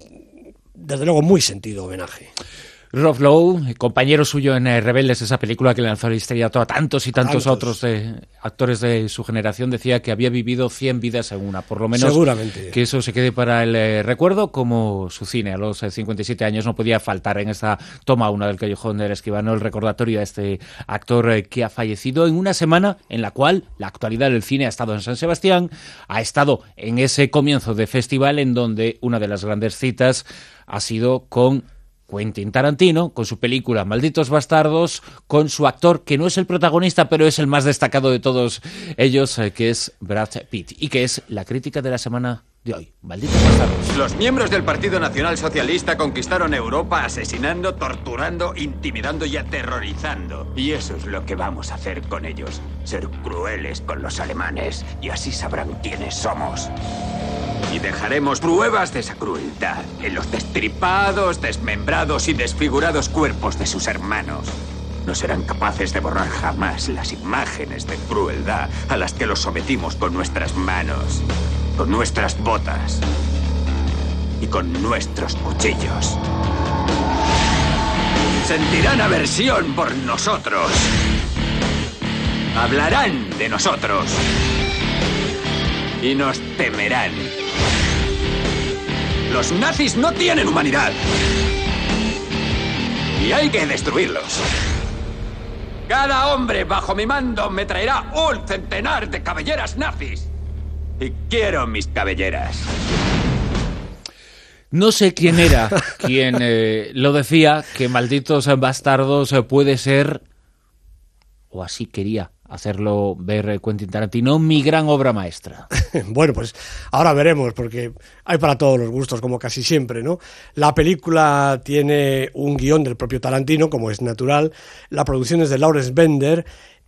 desde luego muy sentido homenaje. Rob Lowe, compañero suyo en eh, Rebeldes, esa película que lanzó a la histeria a tantos y tantos, tantos. otros eh, actores de su generación, decía que había vivido cien vidas en una, por lo menos. Seguramente. Que eso se quede para el eh, recuerdo, como su cine. A los eh, cincuenta y siete años no podía faltar en esta toma una del Callejón del Escribano el recordatorio a este actor eh, que ha fallecido en una semana en la cual la actualidad del cine ha estado en San Sebastián, ha estado en ese comienzo de festival en donde una de las grandes citas ha sido con Quentin Tarantino, con su película Malditos Bastardos, con su actor, que no es el protagonista, pero es el más destacado de todos ellos, eh, que es Brad Pitt, y que es la crítica de la semana de hoy. Malditos Bastardos. Los miembros del Partido Nacional Socialista conquistaron Europa asesinando, torturando, intimidando y aterrorizando. Y eso es lo que vamos a hacer con ellos. Ser crueles con los alemanes, y así sabrán quiénes somos. Y dejaremos pruebas de esa crueldad en los destripados, desmembrados y desfigurados cuerpos de sus hermanos. No serán capaces de borrar jamás las imágenes de crueldad a las que los sometimos con nuestras manos, con nuestras botas y con nuestros cuchillos. Sentirán aversión por nosotros. Hablarán de nosotros. Y nos temerán. Los nazis no tienen humanidad. Y hay que destruirlos. Cada hombre bajo mi mando me traerá un centenar de cabelleras nazis. Y quiero mis cabelleras. No sé quién era quien eh, lo decía, que Malditos Bastardos puede ser, o así quería hacerlo ver Quentin Tarantino, mi gran obra maestra. Bueno, pues ahora veremos, porque hay para todos los gustos, como casi siempre, ¿no? La película tiene un guión del propio Tarantino, como es natural. La producción es de Lawrence Bender.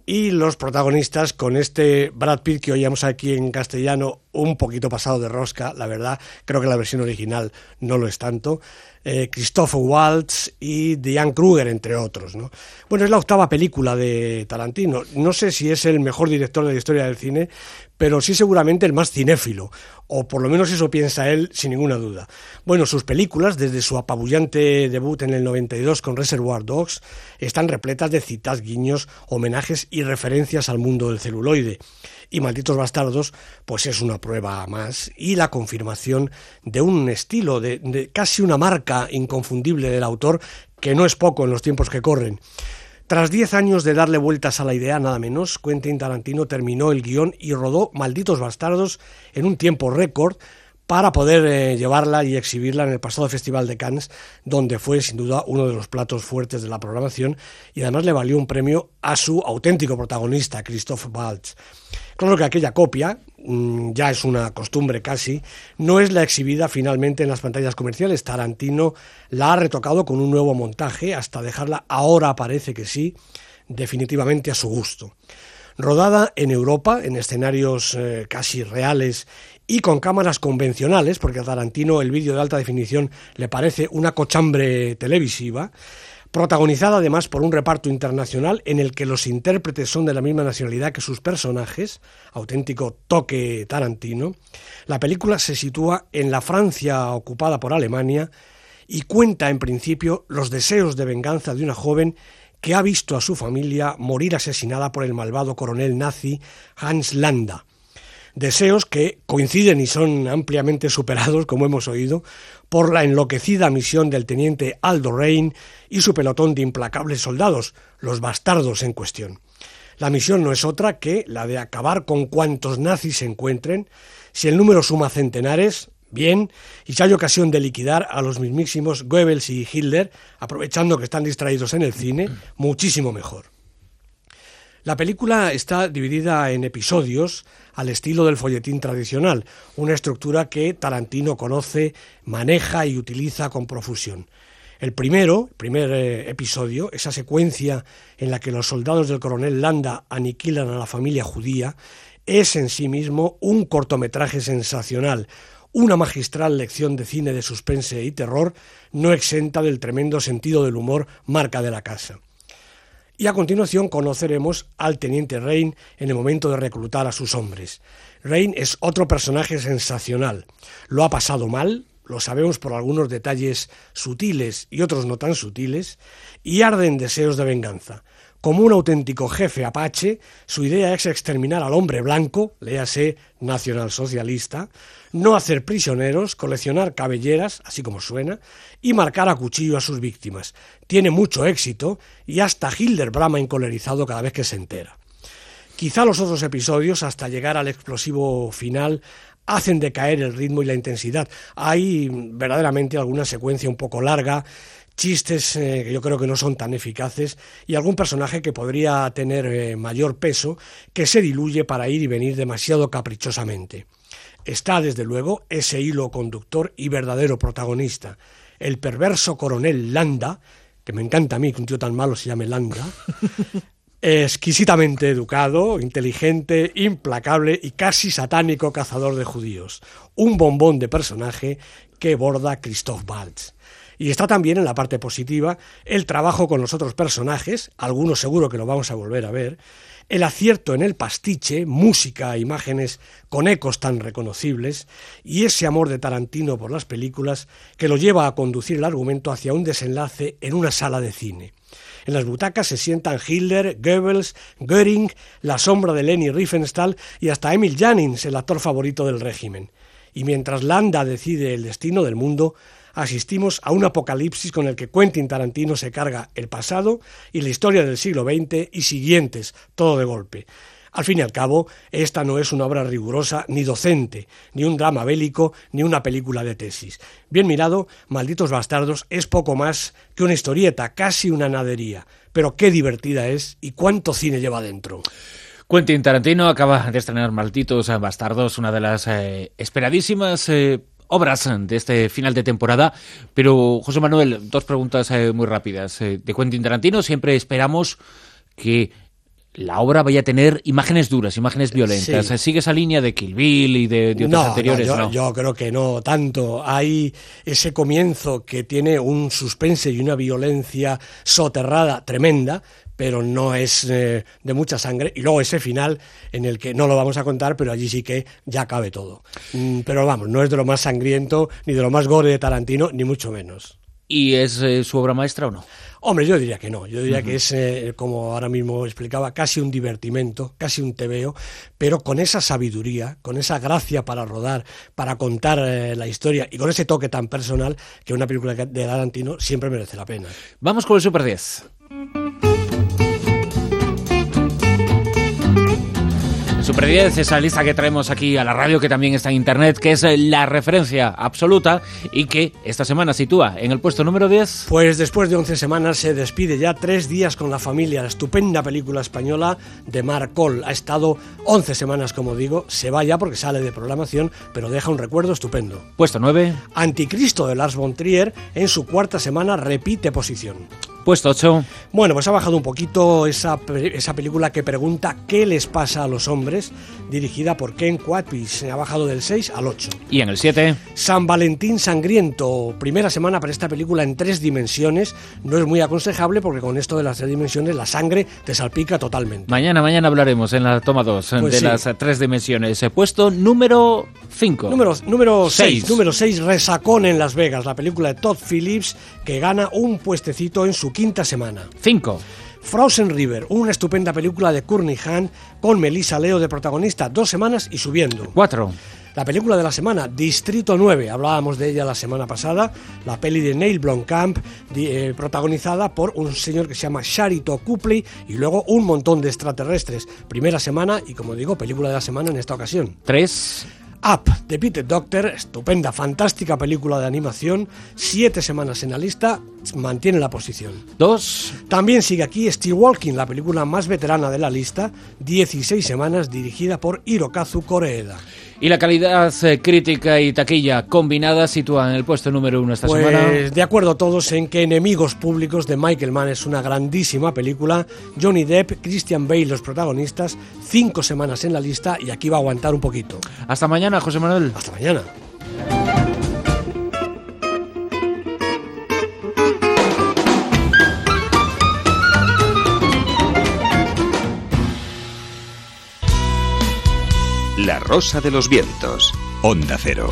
Y los protagonistas con este Brad Pitt que oíamos aquí en castellano un poquito pasado de rosca, la verdad, creo que la versión original no lo es tanto, eh, Christoph Waltz y Diane Kruger, entre otros, ¿no? Bueno, es la octava película de Tarantino, no sé si es el mejor director de la historia del cine, pero sí seguramente el más cinéfilo, o por lo menos eso piensa él sin ninguna duda. Bueno, sus películas, desde su apabullante debut en el noventa y dos con Reservoir Dogs, están repletas de citas, guiños, homenajes y referencias al mundo del celuloide. Y Malditos Bastardos, pues es una prueba más y la confirmación de un estilo, de, de casi una marca inconfundible del autor, que no es poco en los tiempos que corren. Tras diez años de darle vueltas a la idea, nada menos, Quentin Tarantino terminó el guión y rodó Malditos Bastardos en un tiempo récord para poder eh, llevarla y exhibirla en el pasado Festival de Cannes, donde fue sin duda uno de los platos fuertes de la programación y además le valió un premio a su auténtico protagonista, Christoph Waltz. Claro que aquella copia, mmm, ya es una costumbre casi, no es la exhibida finalmente en las pantallas comerciales. Tarantino la ha retocado con un nuevo montaje hasta dejarla, ahora parece que sí, definitivamente a su gusto. Rodada en Europa, en escenarios eh, casi reales y con cámaras convencionales, porque a Tarantino el vídeo de alta definición le parece una cochambre televisiva, protagonizada además por un reparto internacional en el que los intérpretes son de la misma nacionalidad que sus personajes, auténtico toque Tarantino. La película se sitúa en la Francia ocupada por Alemania y cuenta en principio los deseos de venganza de una joven que ha visto a su familia morir asesinada por el malvado coronel nazi Hans Landa. Deseos que coinciden y son ampliamente superados, como hemos oído, por la enloquecida misión del teniente Aldo Rain y su pelotón de implacables soldados, los bastardos en cuestión. La misión no es otra que la de acabar con cuantos nazis se encuentren. Si el número suma centenares, bien, y si hay ocasión de liquidar a los mismísimos Goebbels y Hitler, aprovechando que están distraídos en el cine, muchísimo mejor. La película está dividida en episodios al estilo del folletín tradicional, una estructura que Tarantino conoce, maneja y utiliza con profusión. El primero, el primer eh, episodio, esa secuencia en la que los soldados del coronel Landa aniquilan a la familia judía, es en sí mismo un cortometraje sensacional, una magistral lección de cine de suspense y terror, no exenta del tremendo sentido del humor marca de la casa. Y a continuación conoceremos al teniente Rain en el momento de reclutar a sus hombres. Rain es otro personaje sensacional. Lo ha pasado mal, lo sabemos por algunos detalles sutiles y otros no tan sutiles, y arde en deseos de venganza. Como un auténtico jefe apache, su idea es exterminar al hombre blanco, léase nacionalsocialista, no hacer prisioneros, coleccionar cabelleras, así como suena, y marcar a cuchillo a sus víctimas. Tiene mucho éxito y hasta Hitler brama encolerizado cada vez que se entera. Quizá los otros episodios, hasta llegar al explosivo final, hacen decaer el ritmo y la intensidad. Hay verdaderamente alguna secuencia un poco larga, chistes eh, que yo creo que no son tan eficaces y algún personaje que podría tener eh, mayor peso que se diluye para ir y venir demasiado caprichosamente. Está desde luego ese hilo conductor y verdadero protagonista, el perverso coronel Landa, que me encanta a mí que un tío tan malo se llame Landa, exquisitamente educado, inteligente, implacable y casi satánico cazador de judíos. Un bombón de personaje que borda Christoph Waltz. Y está también en la parte positiva el trabajo con los otros personajes, algunos seguro que lo vamos a volver a ver, el acierto en el pastiche, música, imágenes con ecos tan reconocibles, y ese amor de Tarantino por las películas que lo lleva a conducir el argumento hacia un desenlace en una sala de cine. En las butacas se sientan Hitler, Goebbels, Göring, la sombra de Leni Riefenstahl y hasta Emil Jannings, el actor favorito del régimen. Y mientras Landa decide el destino del mundo, asistimos a un apocalipsis con el que Quentin Tarantino se carga el pasado y la historia del siglo veinte y siguientes, todo de golpe. Al fin y al cabo, esta no es una obra rigurosa ni docente, ni un drama bélico, ni una película de tesis. Bien mirado, Malditos Bastardos es poco más que una historieta, casi una nadería, pero qué divertida es y cuánto cine lleva dentro. Quentin Tarantino acaba de estrenar Malditos Bastardos, una de las eh, esperadísimas eh, obras de este final de temporada. Pero, José Manuel, dos preguntas eh, muy rápidas. Eh, de Quentin Tarantino siempre esperamos que la obra vaya a tener imágenes duras, imágenes violentas. Sí. ¿Sigue esa línea de Kill Bill y de, de otros no, anteriores? No yo, no, yo creo que no tanto. Hay ese comienzo que tiene un suspense y una violencia soterrada tremenda, pero no es eh, de mucha sangre. Y luego ese final en el que no lo vamos a contar, pero allí sí que ya cabe todo. Mm, pero vamos, no es de lo más sangriento, ni de lo más gore de Tarantino, ni mucho menos. ¿Y es eh, su obra maestra o no? Hombre, yo diría que no. Yo diría Uh-huh. que es, eh, como ahora mismo explicaba, casi un divertimento, casi un tebeo, pero con esa sabiduría, con esa gracia para rodar, para contar eh, la historia y con ese toque tan personal que una película de Tarantino siempre merece la pena. Vamos con el Super diez. Super diez, esa lista que traemos aquí a la radio, que también está en internet, que es la referencia absoluta y que esta semana sitúa en el puesto número diez. Pues después de once semanas se despide ya Tres días con la familia, la estupenda película española de Marc Coll. Ha estado once semanas, como digo, se va ya porque sale de programación, pero deja un recuerdo estupendo. Puesto nueve. Anticristo de Lars von Trier, en su cuarta semana repite posición. Puesto ocho. Bueno, pues ha bajado un poquito esa, esa película que pregunta ¿qué les pasa a los hombres?, dirigida por Ken Kwapis. Se ha bajado del seis al ocho. Y en el siete. San Valentín Sangriento, primera semana para esta película en tres dimensiones. No es muy aconsejable porque con esto de las tres dimensiones la sangre te salpica totalmente. Mañana, mañana hablaremos en la toma dos Pues de sí. las tres dimensiones. Puesto número cinco. Número, número seis. Seis. Número seis, Resacón en Las Vegas, la película de Todd Phillips que gana un puestecito en su quinta semana. cinco. Frozen River, una estupenda película de Courtney Hunt con Melissa Leo de protagonista, dos semanas y subiendo. cuatro. La película de la semana, Distrito nueve, hablábamos de ella la semana pasada, la peli de Neil Blomkamp, eh, protagonizada por un señor que se llama Sharito Copley y luego un montón de extraterrestres. Primera semana y, como digo, película de la semana en esta ocasión. tres. Up, de Peter Docter, estupenda, fantástica película de animación, siete semanas en la lista, mantiene la posición. dos. También sigue aquí Steel Walking, la película más veterana de la lista, dieciséis semanas, dirigida por Hirokazu Koreeda. Y la calidad eh, crítica y taquilla combinada sitúa en el puesto número uno esta Pues semana. de acuerdo todos en que Enemigos Públicos de Michael Mann es una grandísima película. Johnny Depp, Christian Bale los protagonistas, cinco semanas en la lista y aquí va a aguantar un poquito. Hasta mañana, José Manuel. Hasta mañana. La Rosa de los Vientos. Onda Cero.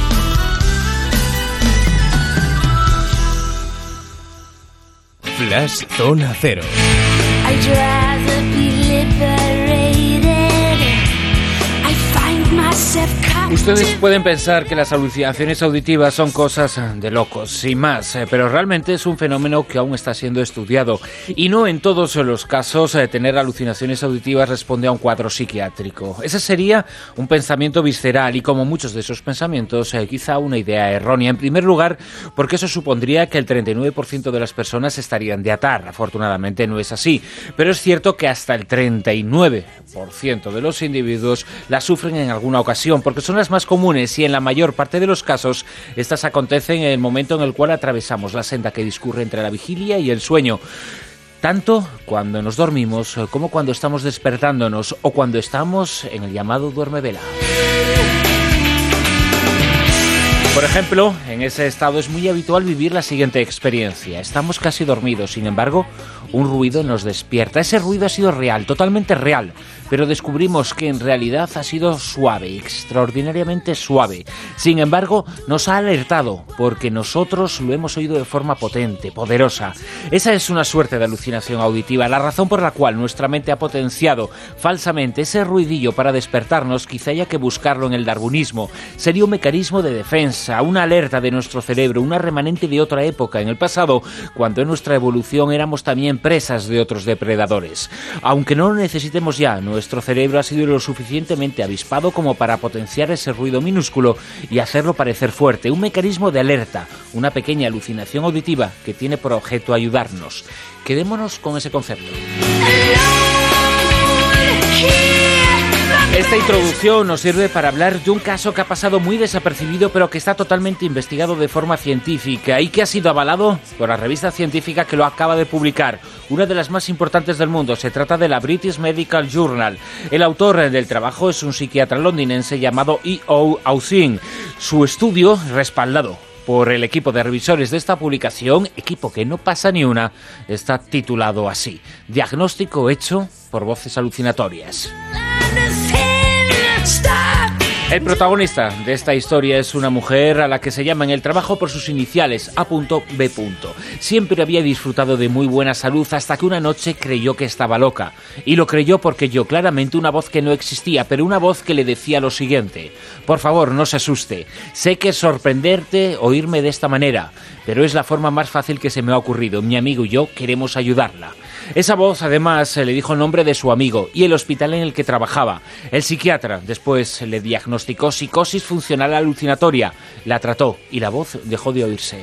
Flash Zona Cero. I'd rather be liberated. I find myself Ustedes pueden pensar que las alucinaciones auditivas son cosas de locos, sin más, eh, pero realmente es un fenómeno que aún está siendo estudiado. Y no en todos los casos eh, tener alucinaciones auditivas responde a un cuadro psiquiátrico. Ese sería un pensamiento visceral y, como muchos de esos pensamientos, eh, quizá una idea errónea. En primer lugar, porque eso supondría que el treinta y nueve por ciento de las personas estarían de atar. Afortunadamente no es así, pero es cierto que hasta el treinta y nueve por ciento de los individuos la sufren en alguna ocasión, porque son las más comunes y en la mayor parte de los casos estas acontecen en el momento en el cual atravesamos la senda que discurre entre la vigilia y el sueño. Tanto cuando nos dormimos como cuando estamos despertándonos o cuando estamos en el llamado duermevela. Por ejemplo, en ese estado es muy habitual vivir la siguiente experiencia. Estamos casi dormidos, sin embargo, un ruido nos despierta. Ese ruido ha sido real, totalmente real, pero descubrimos que en realidad ha sido suave, extraordinariamente suave. Sin embargo, nos ha alertado, porque nosotros lo hemos oído de forma potente, poderosa. Esa es una suerte de alucinación auditiva, la razón por la cual nuestra mente ha potenciado falsamente ese ruidillo para despertarnos. Quizá haya que buscarlo en el darwinismo. Sería un mecanismo de defensa, una alerta de nuestro cerebro, una remanente de otra época en el pasado, cuando en nuestra evolución éramos también presas de otros depredadores. Aunque no lo necesitemos ya, nuestro cerebro ha sido lo suficientemente avispado como para potenciar ese ruido minúsculo y hacerlo parecer fuerte, un mecanismo de alerta, una pequeña alucinación auditiva que tiene por objeto ayudarnos. Quedémonos con ese concepto. Esta introducción nos sirve para hablar de un caso que ha pasado muy desapercibido, pero que está totalmente investigado de forma científica y que ha sido avalado por la revista científica que lo acaba de publicar, una de las más importantes del mundo. Se trata de la British Medical Journal. El autor del trabajo es un psiquiatra londinense llamado E O Austin. Su estudio, respaldado por el equipo de revisores de esta publicación, equipo que no pasa ni una, está titulado así: Diagnóstico hecho por voces alucinatorias. El protagonista de esta historia es una mujer a la que se llama en el trabajo por sus iniciales, A B. Siempre había disfrutado de muy buena salud hasta que una noche creyó que estaba loca. Y lo creyó porque oyó claramente una voz que no existía, pero una voz que le decía lo siguiente: por favor, no se asuste. Sé que es sorprenderte oírme de esta manera, pero es la forma más fácil que se me ha ocurrido. Mi amigo y yo queremos ayudarla. Esa voz, además, le dijo el nombre de su amigo y el hospital en el que trabajaba. El psiquiatra después le diagnosticó psicosis funcional alucinatoria, la trató y la voz dejó de oírse.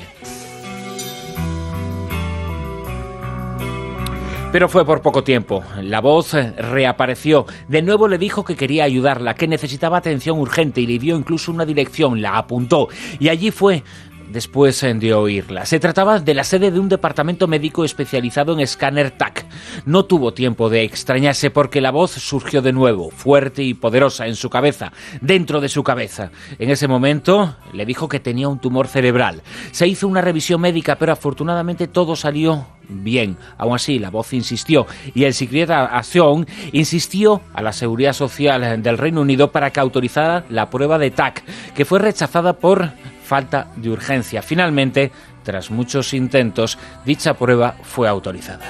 Pero fue por poco tiempo. La voz reapareció. De nuevo le dijo que quería ayudarla, que necesitaba atención urgente y le dio incluso una dirección. La apuntó y allí fue después de oírla. Se trataba de la sede de un departamento médico especializado en escáner T A C. No tuvo tiempo de extrañarse porque la voz surgió de nuevo, fuerte y poderosa en su cabeza, dentro de su cabeza. En ese momento le dijo que tenía un tumor cerebral. Se hizo una revisión médica, pero afortunadamente todo salió bien. Aún así, la voz insistió y el psiquiatra Action insistió a la Seguridad Social del Reino Unido para que autorizara la prueba de T A C, que fue rechazada por falta de urgencia. Finalmente, tras muchos intentos, dicha prueba fue autorizada.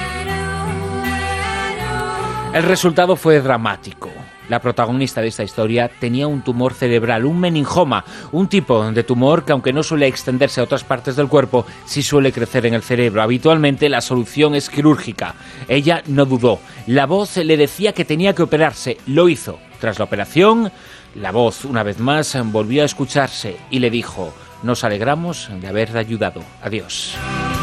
El resultado fue dramático. La protagonista de esta historia tenía un tumor cerebral, un meningioma, un tipo de tumor que, aunque no suele extenderse a otras partes del cuerpo, sí suele crecer en el cerebro. Habitualmente la solución es quirúrgica. Ella no dudó. La voz le decía que tenía que operarse. Lo hizo. Tras la operación, la voz, una vez más, volvió a escucharse y le dijo: nos alegramos de haberle ayudado. Adiós.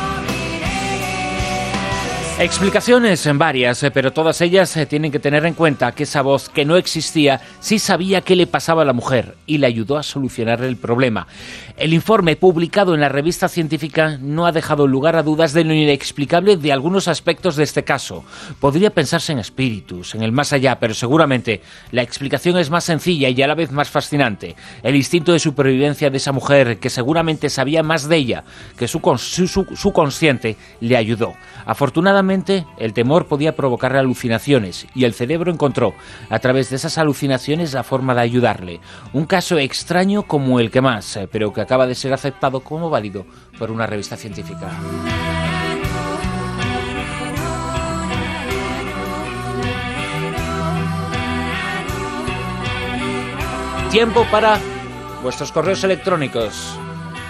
Explicaciones en varias, pero todas ellas tienen que tener en cuenta que esa voz que no existía sí sabía qué le pasaba a la mujer y le ayudó a solucionar el problema. El informe publicado en la revista científica no ha dejado lugar a dudas de lo inexplicable de algunos aspectos de este caso. Podría pensarse en espíritus, en el más allá, pero seguramente la explicación es más sencilla y a la vez más fascinante. El instinto de supervivencia de esa mujer, que seguramente sabía más de ella que su, su, su, su consciente, le ayudó. Afortunadamente, el temor podía provocar alucinaciones y el cerebro encontró, a través de esas alucinaciones, la forma de ayudarle. Un caso extraño como el que más, pero que acaba de ser aceptado como válido por una revista científica. Tiempo para vuestros correos electrónicos.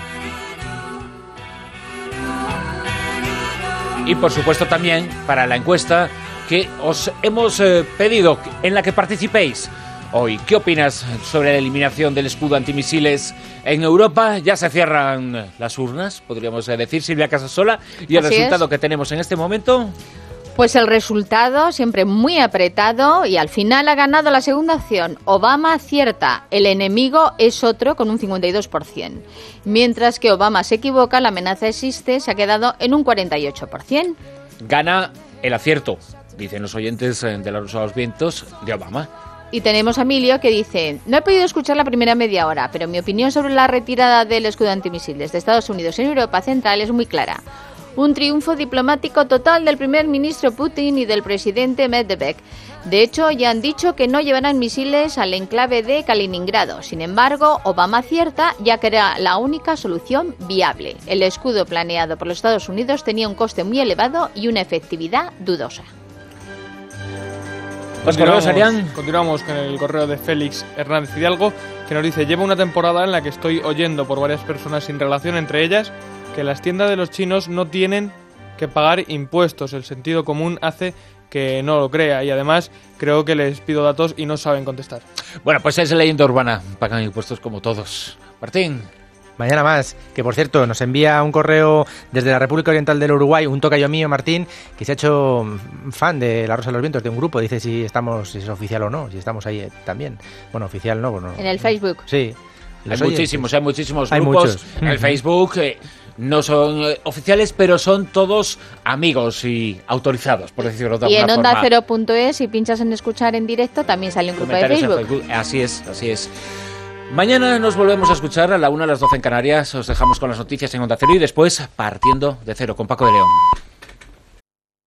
Y por supuesto también para la encuesta que os hemos eh, pedido, en la que participéis hoy. ¿Qué opinas sobre la eliminación del escudo antimisiles en Europa? Ya se cierran las urnas, podríamos decir, Silvia Casasola, y el Así resultado es. que tenemos en este momento... Pues el resultado siempre muy apretado y al final ha ganado la segunda opción. Obama acierta, el enemigo es otro, con un cincuenta y dos por ciento. Mientras que Obama se equivoca, la amenaza existe, se ha quedado en un cuarenta y ocho por ciento. Gana el acierto, dicen los oyentes de La Rosa de los Vientos, de Obama. Y tenemos a Emilio que dice: no he podido escuchar la primera media hora, pero mi opinión sobre la retirada del escudo antimisiles de Estados Unidos en Europa Central es muy clara. Un triunfo diplomático total del primer ministro Putin y del presidente Medvedev. De hecho, ya han dicho que no llevarán misiles al enclave de Kaliningrado. Sin embargo, Obama acierta, ya que era la única solución viable. El escudo planeado por los Estados Unidos tenía un coste muy elevado y una efectividad dudosa. Los correos, Arián. Continuamos con el correo de Félix Hernández Hidalgo, que nos dice: llevo una temporada en la que estoy oyendo por varias personas sin relación entre ellas que las tiendas de los chinos no tienen que pagar impuestos. El sentido común hace que no lo crea y además creo que les pido datos y no saben contestar. Bueno, pues es leyenda urbana, pagan impuestos como todos. Martín. Mañana más, que por cierto nos envía un correo desde la República Oriental del Uruguay, un tocayo mío, Martín, que se ha hecho fan de La Rosa de los Vientos, de un grupo, dice si estamos, si es oficial o no, si estamos ahí eh, también. Bueno, oficial no, bueno. En el Facebook. Sí. Hay muchísimos, hay muchísimos hay grupos muchos. en el Facebook. Eh, no son eh, oficiales, pero son todos amigos y autorizados, por decirlo de alguna Y en forma. onda cero punto es, si pinchas en escuchar en directo, también sale un grupo de Comentarios en Facebook. Facebook. Así es, así es. Mañana nos volvemos a escuchar a la una, a las doce en Canarias. Os dejamos con las noticias en Onda Cero y después Partiendo de Cero con Paco de León.